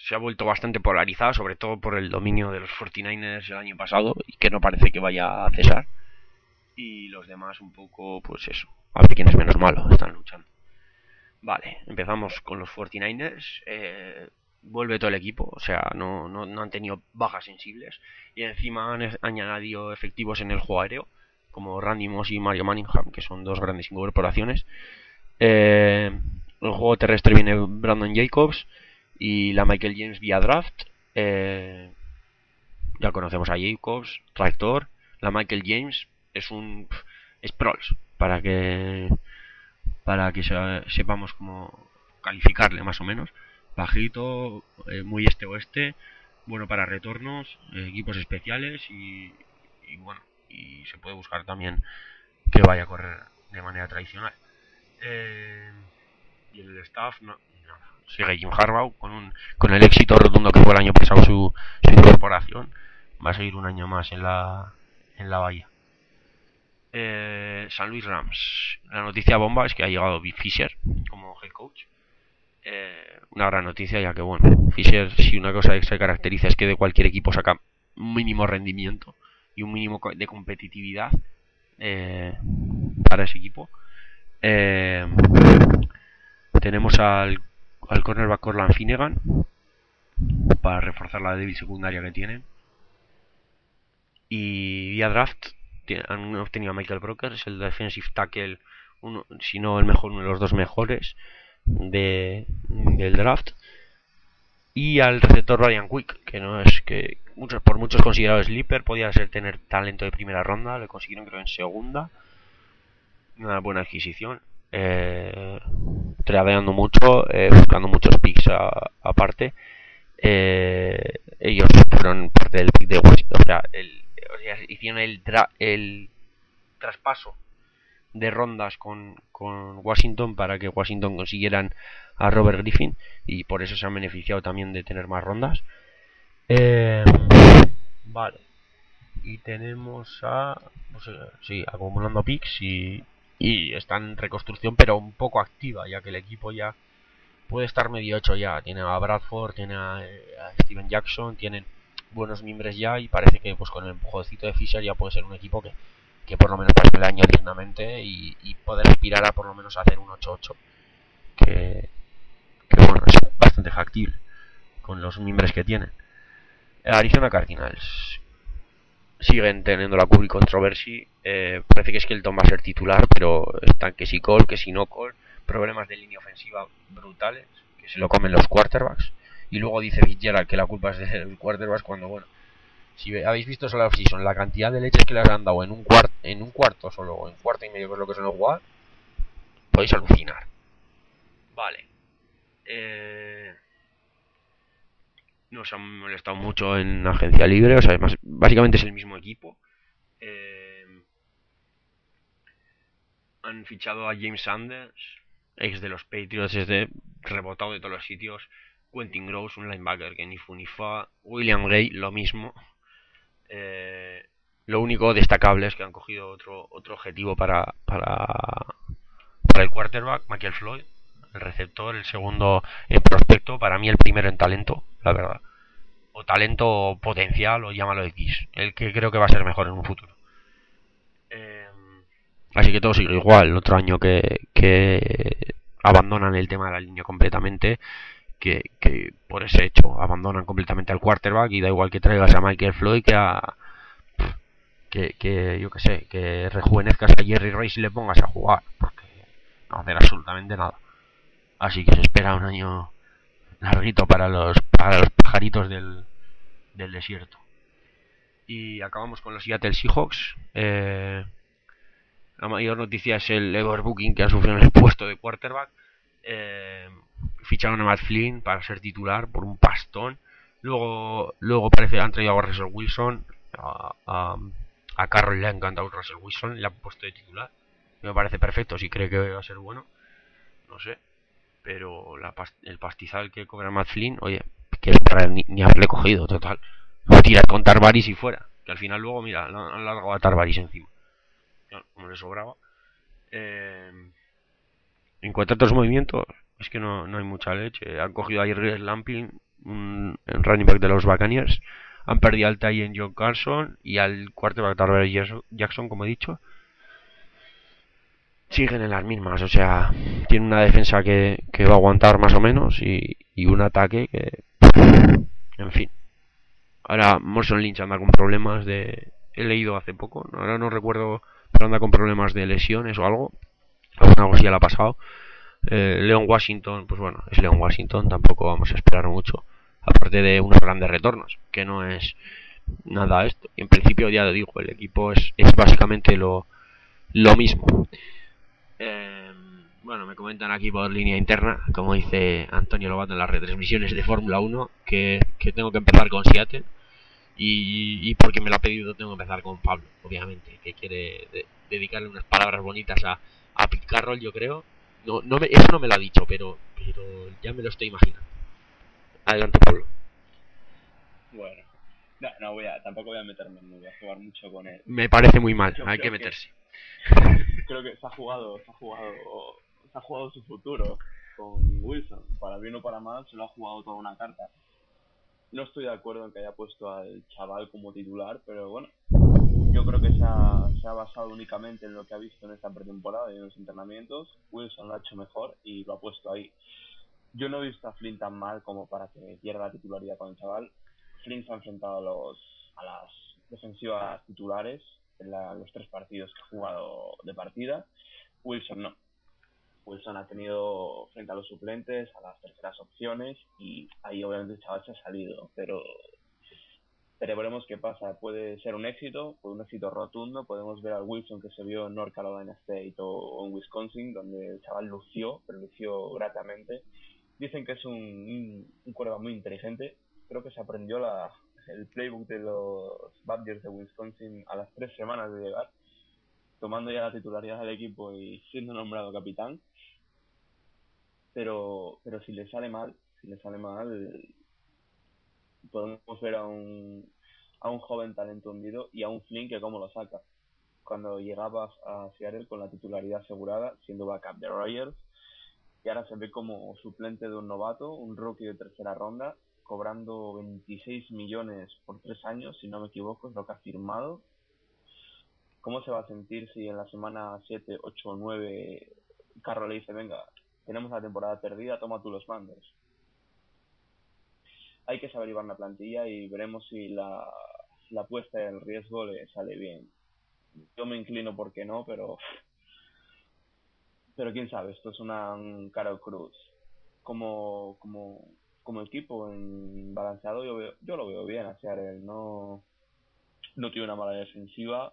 A: se ha vuelto bastante polarizada, sobre todo por el dominio de los cuarenta y nueve ers el año pasado, y que no parece que vaya a cesar. Y los demás un poco, pues eso, a ver quién es menos malo, están luchando. Vale, empezamos con los cuarenta y nueve ers. Eh, vuelve todo el equipo, o sea, no, no, no han tenido bajas sensibles. Y encima han añadido efectivos en el juego aéreo, como Randy Moss y Mario Manningham, que son dos grandes incorporaciones. Eh, el juego terrestre viene Brandon Jacobs y la Michael James vía draft. Eh, ya conocemos a Jacobs, tractor. La Michael James es un es prols, para que para que sepamos cómo calificarle más o menos. Bajito, eh, muy este-oeste, bueno para retornos, eh, equipos especiales y, y bueno, y se puede buscar también que vaya a correr de manera tradicional. Eh, y el staff, no, no, sigue Jim Harbaugh con, un, con el éxito rotundo que fue el año pasado su, su incorporación. Va a seguir un año más en la, en la bahía. Eh, San Luis Rams. La noticia bomba es que ha llegado Bill Fisher como head coach. Eh, una gran noticia, ya que bueno, Fisher, si una cosa se caracteriza es que de cualquier equipo saca un mínimo rendimiento y un mínimo de competitividad eh, para ese equipo. Eh, tenemos al, al cornerback Cortland Finnegan para reforzar la débil secundaria que tienen. Y vía draft han obtenido a Michael Brokers, el defensive tackle, uno, si no el mejor, uno de los dos mejores de, del draft. Y al receptor Ryan Quick, que no es que muchos por muchos considerado sleeper, podía ser tener talento de primera ronda, le consiguieron creo en segunda. Una buena adquisición, eh, tradeando mucho, eh, buscando muchos picks a, aparte. Eh, ellos fueron parte del pick de Washington, o sea, el, o sea hicieron el, tra el traspaso de rondas con, con Washington para que Washington consiguieran a Robert Griffin, y por eso se han beneficiado también de tener más rondas. Eh, vale, y tenemos a pues, sí, acumulando picks y, y están en reconstrucción, pero un poco activa, ya que el equipo ya puede estar medio hecho ya. Tiene a Bradford, tiene a, a Steven Jackson, tienen buenos miembros ya, y parece que pues con el empujocito de Fisher ya puede ser un equipo que, que por lo menos pase el año dignamente y, y poder aspirar a por lo menos a hacer un ocho ocho, que, que bueno, es bastante factible con los miembros que tienen. Arizona Cardinals siguen teniendo la Q B controversy. Eh, parece que Skelton va a ser titular, pero están que si Cole, que si no Cole. Problemas de línea ofensiva brutales, que se lo comen los quarterbacks. Y luego dice Fitzgerald que la culpa es del quarterback, cuando bueno, si habéis visto solo la offseason, la cantidad de leches que les han dado en un cuarto, en un cuarto solo, o en cuarto y medio, que es lo que suelen jugar, podéis alucinar. Vale. Eh... Nos han molestado mucho en agencia libre, o sea, además, básicamente es el mismo equipo. Eh... Han fichado a James Sanders, ex de los Patriots, es de rebotado de todos los sitios. Quentin Gross, un linebacker que ni fu ni fa. William Gay, lo mismo. Eh, lo único destacable es que han cogido otro otro objetivo para, para, para el quarterback, Michael Floyd, el receptor, el segundo en prospecto, para mí el primero en talento, la verdad. O talento potencial, o llámalo X, el que creo que va a ser mejor en un futuro. Eh, así que todo sigue igual. El otro año que, que abandonan el tema de la línea completamente, que, que por ese hecho abandonan completamente al quarterback, y da igual que traigas a Michael Floyd que a que, que yo que sé, que rejuvenezcas a Jerry Rice y le pongas a jugar, porque no hacer absolutamente nada. Así que se espera un año larguito para los para los pajaritos del, del desierto. Y acabamos con los Seattle Seahawks. Eh, la mayor noticia es el overbooking que han sufrido en el puesto de quarterback. Eh, ficharon a Matt Flynn para ser titular por un pastón. Luego, luego parece que han traído a Russell Wilson. A, a, a Carroll le ha encantado Russell Wilson, le han puesto de titular. Me parece perfecto si cree que va a ser bueno. No sé. Pero la, el pastizal que cobra Matt Flynn, oye, que para ni, ni haberle cogido, total. Tirar con Tarvaris y fuera. Que al final luego, mira, han largado a Tarvaris encima. Como le sobraba. Eh, en cuanto a otros movimientos, es que no, no hay mucha leche. Han cogido a Jerry Lampin, un, un running back de los Buccaneers. Han perdido al tight end John Carson y al quarterback Tarver Jackson, como he dicho. Siguen en las mismas, o sea, tiene una defensa que, que va a aguantar más o menos y, y un ataque que, en fin. Ahora Morrison Lynch anda con problemas de, he leído hace poco, ahora no recuerdo, pero anda con problemas de lesiones o algo, alguna cosa ya le ha pasado. eh, Leon Washington, pues bueno, es Leon Washington, tampoco vamos a esperar mucho, aparte de unos grandes retornos, que no es nada esto, y en principio ya lo digo, el equipo es, es básicamente lo, lo mismo. Eh, bueno, me comentan aquí por línea interna, como dice Antonio Lobato en las retransmisiones de Fórmula uno, que, que tengo que empezar con Seattle. Y, y porque me lo ha pedido, tengo que empezar con Pablo, obviamente, que quiere de, dedicarle unas palabras bonitas a, a Pete Carroll, yo creo. No, no me, eso no me lo ha dicho, pero, pero ya me lo estoy imaginando. Adelante, Pablo.
B: Bueno, no, no voy a, tampoco voy a meterme, no voy a jugar mucho con él.
A: Me parece muy mal,
B: Yo
A: hay
B: creo
A: que meterse.
B: Que, creo que se ha jugado, se ha jugado, se ha jugado su futuro con Wilson. Para bien o para mal, se lo ha jugado toda una carta. No estoy de acuerdo en que haya puesto al chaval como titular, pero bueno, yo creo que se ha, se ha basado únicamente en lo que ha visto en esta pretemporada y en los entrenamientos. Wilson lo ha hecho mejor y lo ha puesto ahí. Yo no he visto a Flynn tan mal como para que pierda la titularidad con el chaval. Flynn se ha enfrentado a, los, a las defensivas titulares en la, los tres partidos que ha jugado de partida. Wilson no. Wilson ha tenido frente a los suplentes, a las terceras opciones, y ahí obviamente el chaval se ha salido, pero pero veremos qué pasa. Puede ser un éxito, puede un éxito rotundo. Podemos ver al Wilson que se vio en North Carolina State o en Wisconsin, donde el chaval lució, pero lució gratamente. Dicen que es un, un, un quarterback muy inteligente. Creo que se aprendió la, el playbook de los Badgers de Wisconsin a las tres semanas de llegar, tomando ya la titularidad del equipo y siendo nombrado capitán. Pero pero si le sale mal, si le sale mal, podemos ver a un a un joven talento hundido y a un Flynn que cómo lo saca. Cuando llegabas a Seattle con la titularidad asegurada, siendo backup de Rogers, y ahora se ve como suplente de un novato, un rookie de tercera ronda, cobrando veintiséis millones por tres años, si no me equivoco, es lo que ha firmado. ¿Cómo se va a sentir si en la semana siete, ocho o nueve Carroll le dice, venga, tenemos la temporada perdida, toma tú los mandos? Hay que saber llevar la plantilla y veremos si la, la apuesta en riesgo le sale bien. Yo me inclino porque no, pero pero quién sabe, esto es una un Carol Cruz. Como como como equipo en balanceado yo veo, yo lo veo bien a Seattle, no no tiene una mala defensiva.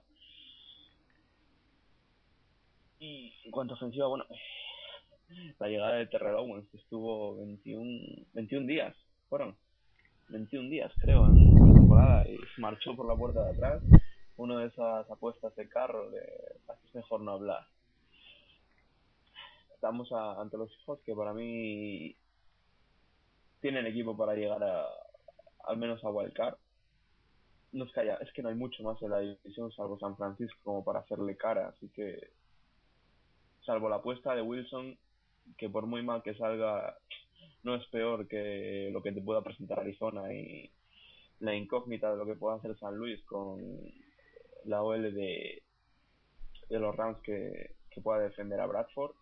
B: Y en cuanto a ofensiva, bueno, la llegada de Terrell Owens, que estuvo veintiún días, fueron veintiún días creo en la temporada, y se marchó por la puerta de atrás. Una de esas apuestas de carro de así es mejor no hablar. Estamos a, ante los hijos que para mí tienen equipo para llegar a al menos a Wildcard. No es que haya, es que no hay mucho más en la división salvo San Francisco como para hacerle cara, así que salvo la apuesta de Wilson, que por muy mal que salga no es peor que lo que te pueda presentar Arizona, y la incógnita de lo que pueda hacer San Luis con la O L de, de los Rams que, que pueda defender a Bradford.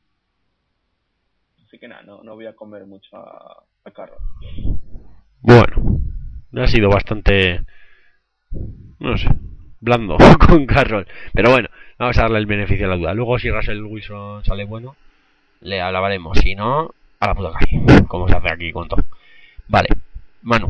B: Así que nada, no, no voy a comer mucho a, a Carroll.
A: Bueno, ha sido bastante, no sé, blando con Carroll, pero bueno, vamos a darle el beneficio de la duda. Luego si Russell Wilson sale bueno, le alabaremos, si no, a la puta calle, como se hace aquí con todo. Vale, Manu.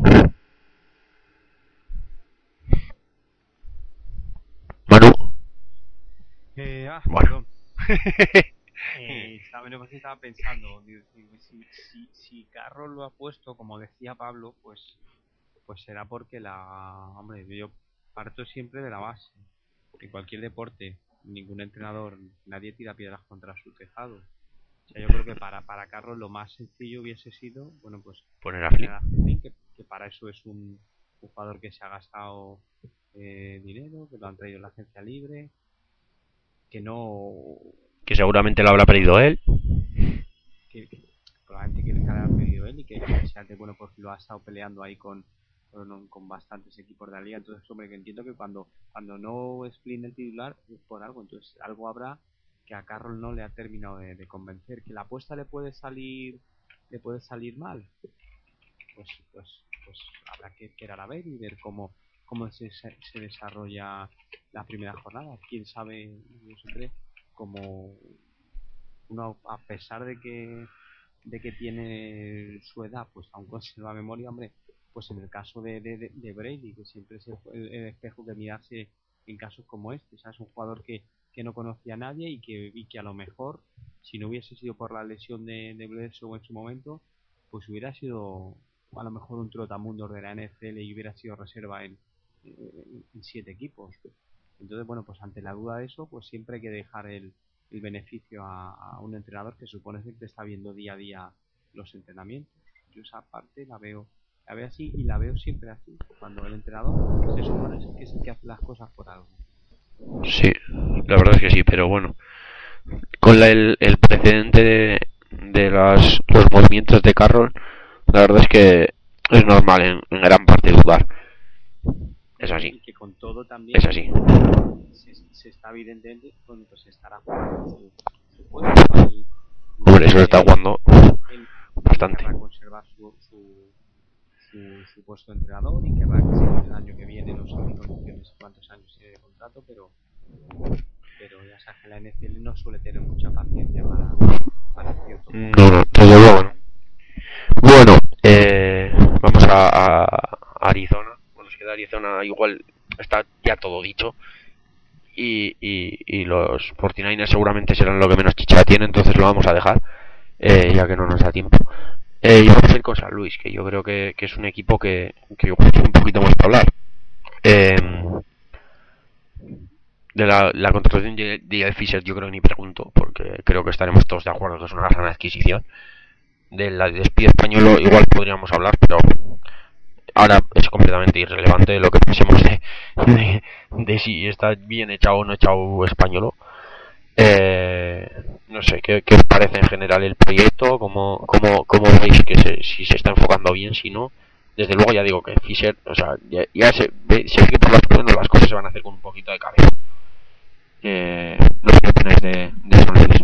A: Manu.
D: Eh, ah,
A: Bueno.
D: eh, estaba, no, estaba pensando, digo, si, si, si Carroll lo ha puesto, como decía Pablo, pues pues será porque la... Hombre, yo parto siempre de la base. En cualquier deporte, ningún entrenador, nadie tira piedras contra su tejado. O sea, yo creo que para, para Carroll lo más sencillo hubiese sido, bueno, pues
A: poner a Flynn,
D: que, que para eso es un, un jugador que se ha gastado eh, dinero, que lo han traído en la agencia libre, que no...
A: que seguramente lo habrá pedido él.
D: Que, que, seguramente que le ha pedido él y que que bueno, pues lo ha estado peleando ahí con, con, con bastantes equipos de la liga. Entonces, hombre, que entiendo que cuando cuando no es Flynn el titular es por algo, entonces algo habrá que a Carroll no le ha terminado de, de convencer. Que la apuesta le puede salir le puede salir mal, pues pues pues habrá que esperar a ver y ver cómo cómo se, se desarrolla la primera jornada. Quién sabe, yo siempre como uno, a pesar de que de que tiene su edad, pues aún conserva memoria, hombre, pues en el caso de, de, de Brady, que siempre es el, el, el espejo de mirarse en casos como este, o sea, es un jugador que, que no conocía a nadie y que, y que a lo mejor, si no hubiese sido por la lesión de, de Bledsoe en su momento, pues hubiera sido a lo mejor un trotamundos de la N F L y hubiera sido reserva en, en, en siete equipos. Entonces, bueno, pues ante la duda de eso, pues siempre hay que dejar el, el beneficio a, a un entrenador que supone que te está viendo día a día los entrenamientos. Yo esa parte la veo la veo así y la veo siempre así. Cuando el entrenador se supone que es el que hace las cosas por algo.
A: Sí, la verdad es que sí, pero bueno, con la, el, el precedente de, de las, los movimientos de Carroll, la verdad es que es normal en, en gran parte dudar. Es así.
D: Y que con todo también
A: es así.
D: Se, se está evidentemente, bueno, pues se estará jugando su, su puesto. Y,
A: Hombre, eso está jugando
D: él,
A: bastante.
D: Él conservar su, su, su, su puesto de entrenador y querrá que sea el año que viene, no sé en condiciones cuántos años tiene de contrato, pero pero ya sabes que la N F L no suele tener mucha paciencia para, para cierto.
A: No, no, desde luego no. Bueno, eh, vamos a, a Arizona. Bueno, es que de Arizona igual está ya todo dicho. Y, y, y los cuarenta y nueve seguramente serán lo que menos chicha tiene, entonces lo vamos a dejar, eh, ya que no nos da tiempo. Eh, y vamos a ir con San Luis, que yo creo que, que es un equipo que, que igual tiene un poquito más para hablar. Eh, de la, la contratación de, de Fisher yo creo que ni pregunto, porque creo que estaremos todos de acuerdo que es una gran adquisición. De la despido español igual podríamos hablar, pero ahora es completamente irrelevante lo que pensemos de, de, de si está bien echado o no echado español. Eh, no sé, ¿qué, ¿qué os parece en general el proyecto? ¿Cómo, cómo, cómo veis que se, si se está enfocando bien, si no? Desde luego ya digo que Fisher, o sea, ya, ya se, ve, se ve que por las, bueno, las cosas se van a hacer con un poquito de cabeza. Eh, ¿Lo que opináis de, de San Luis?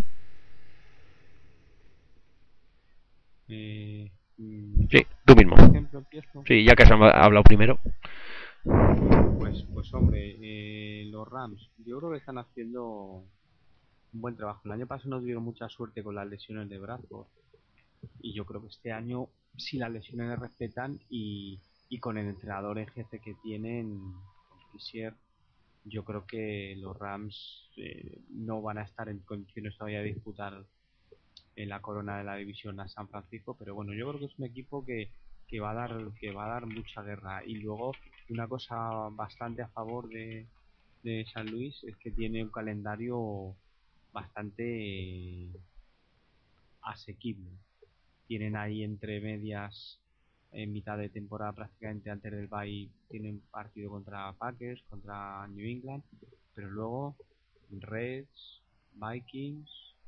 D: Eh,
A: sí, tú mismo.
D: Ejemplo,
A: sí, ya que has hablado primero.
D: Pues, pues hombre, eh, los Rams, yo creo que están haciendo un buen trabajo. El año pasado no tuvieron mucha suerte con las lesiones de Bradford. Y yo creo que este año, si las lesiones le respetan y, y con el entrenador en jefe que tienen, con Fisher, yo creo que los Rams eh, no van a estar en condiciones todavía de disputar en la corona de la división a San Francisco, pero bueno, yo creo que es un equipo que, que va a dar que va a dar mucha guerra. Y luego una cosa bastante a favor de, de San Luis es que tiene un calendario bastante eh, asequible. Tienen ahí entre medias, en mitad de temporada prácticamente antes del bye, tienen partido contra Packers, contra New England, pero luego Reds, Vikings,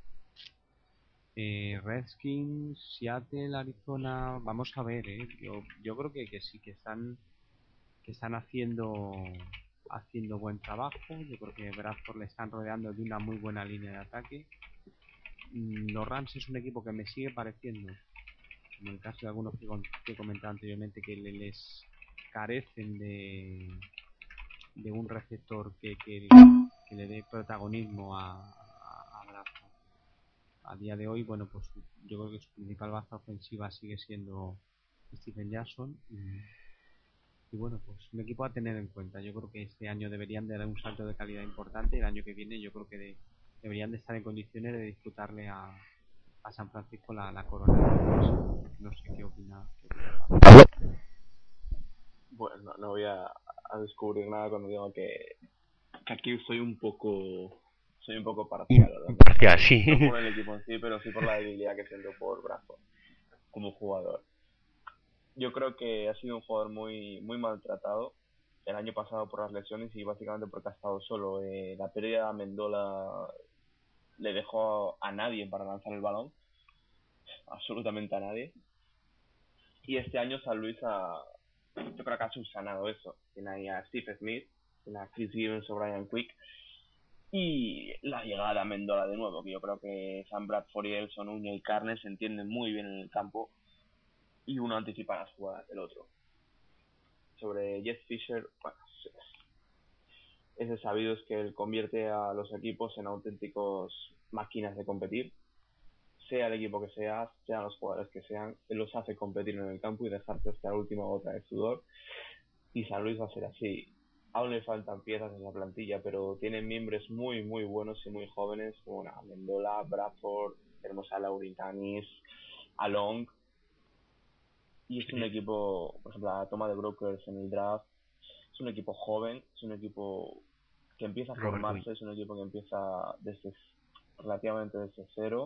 D: eh, Redskins, Seattle, Arizona, vamos a ver, eh. yo, yo creo que, que sí que están que están haciendo haciendo buen trabajo. Yo creo que Bradford le están rodeando de una muy buena línea de ataque. Los Rams es un equipo que me sigue pareciendo, en el caso de algunos que, que he comentado anteriormente, que le, les carecen de de un receptor que, que, que le dé protagonismo a, a, a Bradford. A día de hoy, bueno, pues yo creo que su principal baza ofensiva sigue siendo Stephen Jackson y, y bueno, pues un equipo a tener en cuenta. Yo creo que este año deberían de dar un salto de calidad importante y el año que viene yo creo que de, deberían de estar en condiciones de disputarle a, a San Francisco la, la corona. No sé qué opina.
B: Bueno, no, no voy a, a descubrir nada cuando digo que, que aquí soy un poco soy un poco parcial, ¿verdad?
A: Parcial, sí.
B: No por el equipo en sí, pero sí por la debilidad que siento por Bradford como jugador. Yo creo que ha sido un jugador muy muy maltratado el año pasado por las lesiones y básicamente porque ha estado solo. Eh, la pérdida de Amendola le dejó a nadie para lanzar el balón absolutamente a nadie. Y este año San Luis ha, yo creo que ha subsanado eso. Tiene ahí a Steve Smith, tiene a Chris Gibbons o Brian Quick. Y la llegada a Mendola de nuevo, que yo creo que Sam Bradford y Elson, Uña y Carnes se entienden muy bien en el campo y uno anticipa las jugadas del otro. Sobre Jeff Fisher, bueno, es de sabido es que él convierte a los equipos en auténticos máquinas de competir. Sea el equipo que sea, sean los jugadores que sean, él los hace competir en el campo y dejarse hasta la última gota de sudor. Y San Luis va a ser así. Aún le faltan piezas en la plantilla, pero tienen miembros muy, muy buenos y muy jóvenes, como bueno, Mendola, Bradford, tenemos a Lauritanis, a Long. Y es un equipo, por ejemplo, la toma de brokers en el draft, es un equipo joven, es un equipo que empieza a formarse, es un equipo que empieza desde relativamente desde cero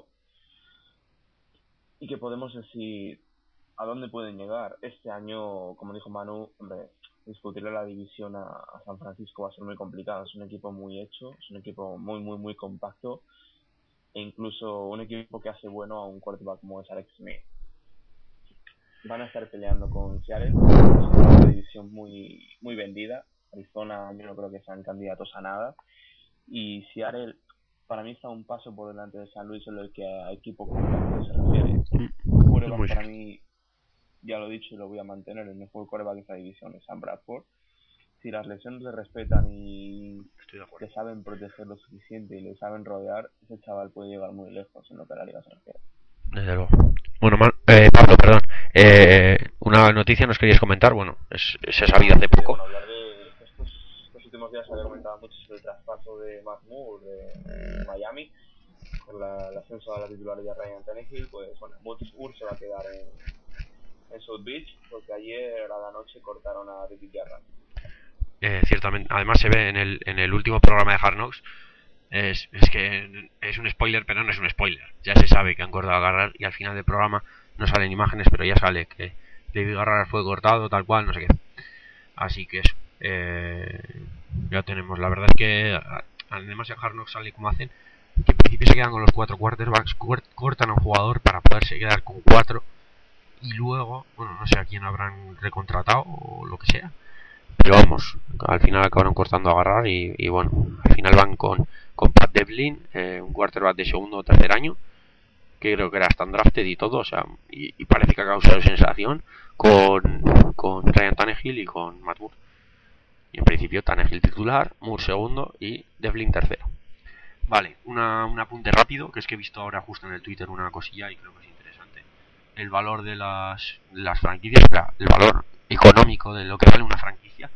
B: y que podemos decir a dónde pueden llegar. Este año, como dijo Manu, hombre, discutirle la división a, a San Francisco va a ser muy complicado. Es un equipo muy hecho, es un equipo muy, muy, muy compacto e incluso un equipo que hace bueno a un quarterback como es Alex Smith. Van a estar peleando con Seattle, es una división muy, muy vendida. Arizona, yo no creo que sean candidatos a nada. Y Seattle, para mí, está un paso por delante de San Luis en lo que a equipo compacto se refiere. El quarterback para mí, ya lo he dicho y lo voy a mantener, el mejor quarterback de esta división es Sam Bradford. Si las lesiones le respetan y le saben proteger lo suficiente y le saben rodear, ese chaval puede llegar muy lejos en lo que a la liga se refiere.
A: Desde luego. Bueno, Man, eh, Pablo, perdón. Eh, una noticia nos querías comentar. Bueno, es, se ha sabido hace poco.
B: Sí, bueno, hablar de estos, estos últimos días se había comentado mucho sobre el traspaso de Matt Moore de Miami con la, el ascenso a la titularidad de Ryan Tannehill. Pues bueno, Moore se va a quedar en, en South Beach porque ayer a la noche cortaron a David Jarrett.
A: Eh, ciertamente, además se ve en el, en el último programa de Hard Knocks. Es, es que es un spoiler, pero no es un spoiler. Ya se sabe que han cortado a Garrard y al final del programa no salen imágenes, pero ya sale que David Garrard fue cortado, tal cual, no sé qué. Así que eso. Eh, ya tenemos. La verdad es que además en Hard Knocks sale como hacen, que en principio se quedan con los cuatro quarterbacks, cortan a un jugador para poderse quedar con cuatro y luego, bueno, no sé a quién habrán recontratado o lo que sea. Pero vamos, al final acabaron cortando a Garrard y, y bueno, al final van con, con Pat Devlin, eh, un quarterback de segundo o tercer año, que creo que era hasta drafted y todo, o sea, y, y parece que ha causado sensación con, con Ryan Tannehill y con Matt Moore. Y en principio Tannehill titular, Moore segundo y Devlin tercero. Vale, una, un apunte rápido, que es que he visto ahora justo en el Twitter una cosilla y creo que es interesante. El valor de las, de las franquicias, o sea, el valor económico de lo que vale una franquicia.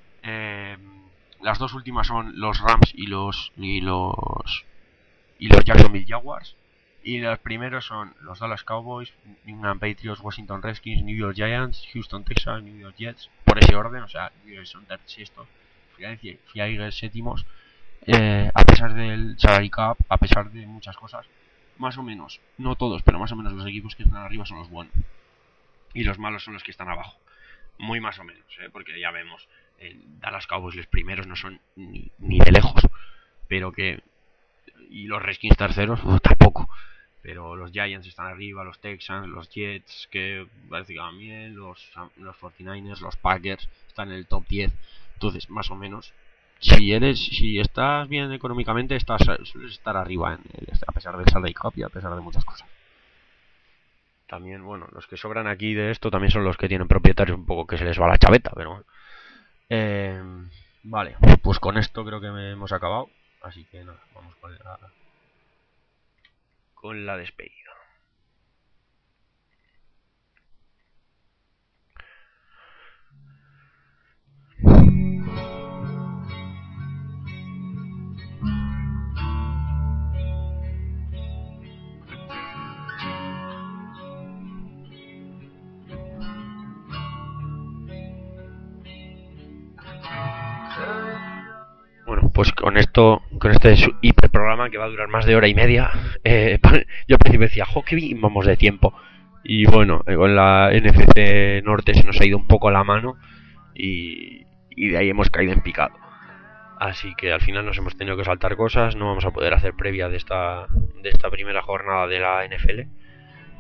A: Eh, las dos últimas son los Rams y los y los y los Jacksonville Jaguars, y los primeros son los Dallas Cowboys, New England Patriots, Washington Redskins, New York Giants, Houston Texans, New York Jets, por ese orden, o sea, New York son sextos, Philadelphia Eagles séptimos, eh, a pesar del salary cap, a pesar de muchas cosas, más o menos, no todos, pero más o menos los equipos que están arriba son los buenos y los malos son los que están abajo. Muy más o menos, ¿eh? Porque ya vemos, eh, Dallas Cowboys los primeros no son ni, ni de lejos, pero que, y los Redskins terceros uh, tampoco, pero los Giants están arriba, los Texans, los Jets, que parece que van bien, los, los cuarenta y nueve ers, los Packers están en el top diez. Entonces, más o menos, si eres, si estás bien económicamente, estás, sueles estar arriba, en el, a pesar del salary cap y a pesar de muchas cosas. También, bueno, los que sobran aquí de esto también son los que tienen propietarios un poco que se les va la chaveta, pero bueno. Eh, vale, pues con esto creo que me hemos acabado. Así que nada, vamos con la, con la despedida. Bueno, pues con esto, con este hiper programa que va a durar más de hora y media, eh, yo al principio decía, jo, qué bien vamos de tiempo. Y bueno, con la N F C Norte se nos ha ido un poco la mano y, y de ahí hemos caído en picado. Así que al final nos hemos tenido que saltar cosas, no vamos a poder hacer previa de esta, de esta primera jornada de la N F L.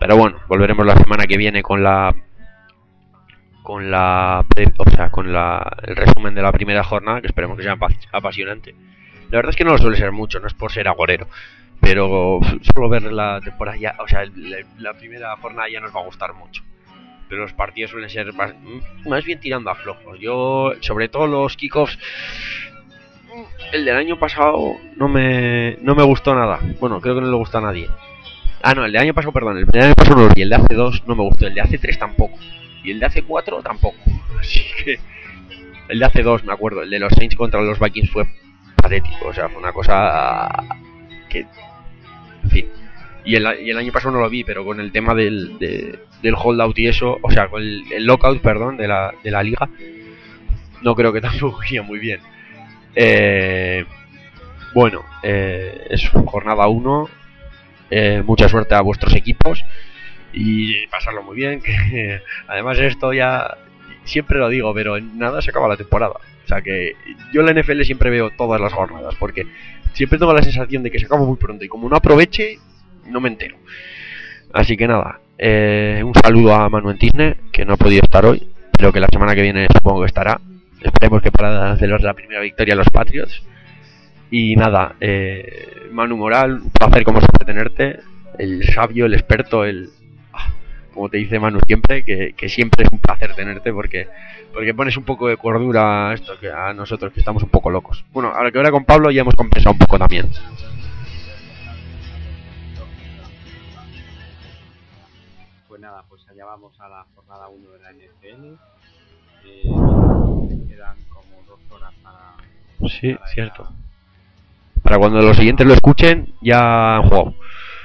A: Pero bueno, volveremos la semana que viene con la con la o sea, con la el resumen de la primera jornada, que esperemos que sea apasionante. La verdad es que no lo suele ser mucho, no es por ser agorero, pero solo ver la temporada ya, o sea, la, la primera jornada ya nos va a gustar mucho. Pero los partidos suelen ser más, más bien tirando a flojos. Yo, sobre todo los kickoffs, el del año pasado no me no me gustó nada. Bueno, creo que no le gustó a nadie. Ah, no, el del año pasado, perdón, el del año pasado no lo vi, el de hace dos no me gustó, el de hace tres tampoco. Y el de hace cuatro tampoco. Así que el de hace dos me acuerdo, el de los Saints contra los Vikings fue patético, o sea, fue una cosa que, en fin. Y el, y el año pasado no lo vi, pero con el tema del, de, del holdout y eso, o sea, con el, el lockout, perdón, de la, de la liga, no creo que tampoco iría muy bien. Eh, bueno, eh, es jornada uno. Eh, mucha suerte a vuestros equipos y pasarlo muy bien, que además esto ya siempre lo digo, pero en nada se acaba la temporada. O sea que yo la N F L siempre veo todas las jornadas, porque siempre tengo la sensación de que se acaba muy pronto y como no aproveche, no me entero. Así que nada, eh, un saludo a Manu Entisne, que no ha podido estar hoy, pero que la semana que viene supongo que estará. Esperemos que para celebrar la primera victoria a los Patriots. Y nada, eh, Manu Moral, un placer como siempre tenerte, el sabio, el experto, el... como te dice Manu siempre, que, que siempre es un placer tenerte porque porque pones un poco de cordura a esto, que a nosotros que estamos un poco locos. Bueno, ahora que ahora con Pablo ya hemos compensado un poco también.
D: Pues nada, pues allá vamos a la jornada uno de la N F L. Eh, quedan como dos horas para...
A: Sí, para cierto. A... Para cuando los siguientes lo escuchen, ya han jugado.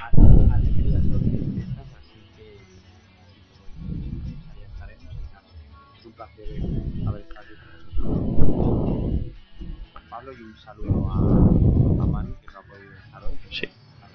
D: Pablo, y un saludo a, a Manu, que no ha podido estar hoy.
A: Sí.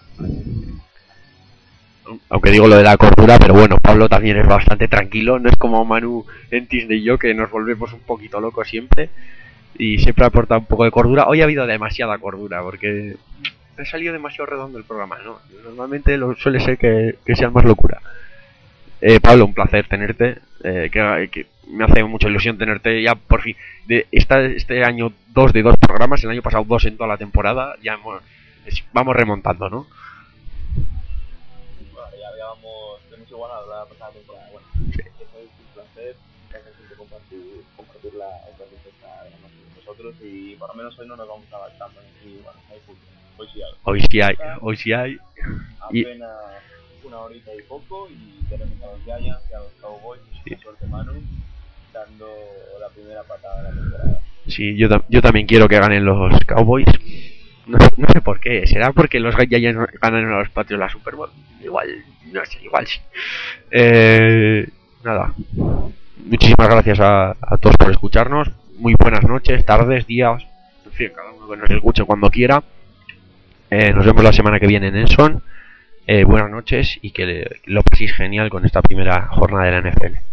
A: Aunque digo lo de la cordura, pero bueno, Pablo también es bastante tranquilo, no es como Manu, Entisne y yo, que nos volvemos un poquito locos siempre y siempre aporta un poco de cordura. Hoy ha habido demasiada cordura porque ha salido demasiado redondo el programa, ¿no? Normalmente lo suele ser que, que sea más locura. Eh, Pablo, un placer tenerte, eh, que, que me hace mucha ilusión tenerte ya por fin. De esta, este año dos de dos programas, el año pasado dos en toda la temporada, ya hemos, es, vamos remontando, ¿no?
B: Bueno, ya, ya vamos, tenemos igual a la pasada temporada. Bueno, sí. Eso es un placer, que compartir, compartir la experiencia con nosotros y por lo menos hoy no nos vamos a avanzar. Y bueno, hay fútbol. Hoy sí hay.
A: Hoy sí hay, hoy sí hay.
B: Apenas y... una horita y poco y tenemos a los Giants y a los Cowboys, sí. Suerte Manu, dando la primera patada de la temporada.
A: Sí, yo, yo también quiero que ganen los Cowboys. No, no sé por qué, será porque los Giants ganan a los Patriots la Super Bowl. Igual, no sé, igual sí. Eh, nada, muchísimas gracias a, a todos por escucharnos. Muy buenas noches, tardes, días, en fin, cada uno que nos escuche cuando quiera. Eh, nos vemos la semana que viene en Enson. Eh, buenas noches y que lo paséis genial con esta primera jornada de la N F L.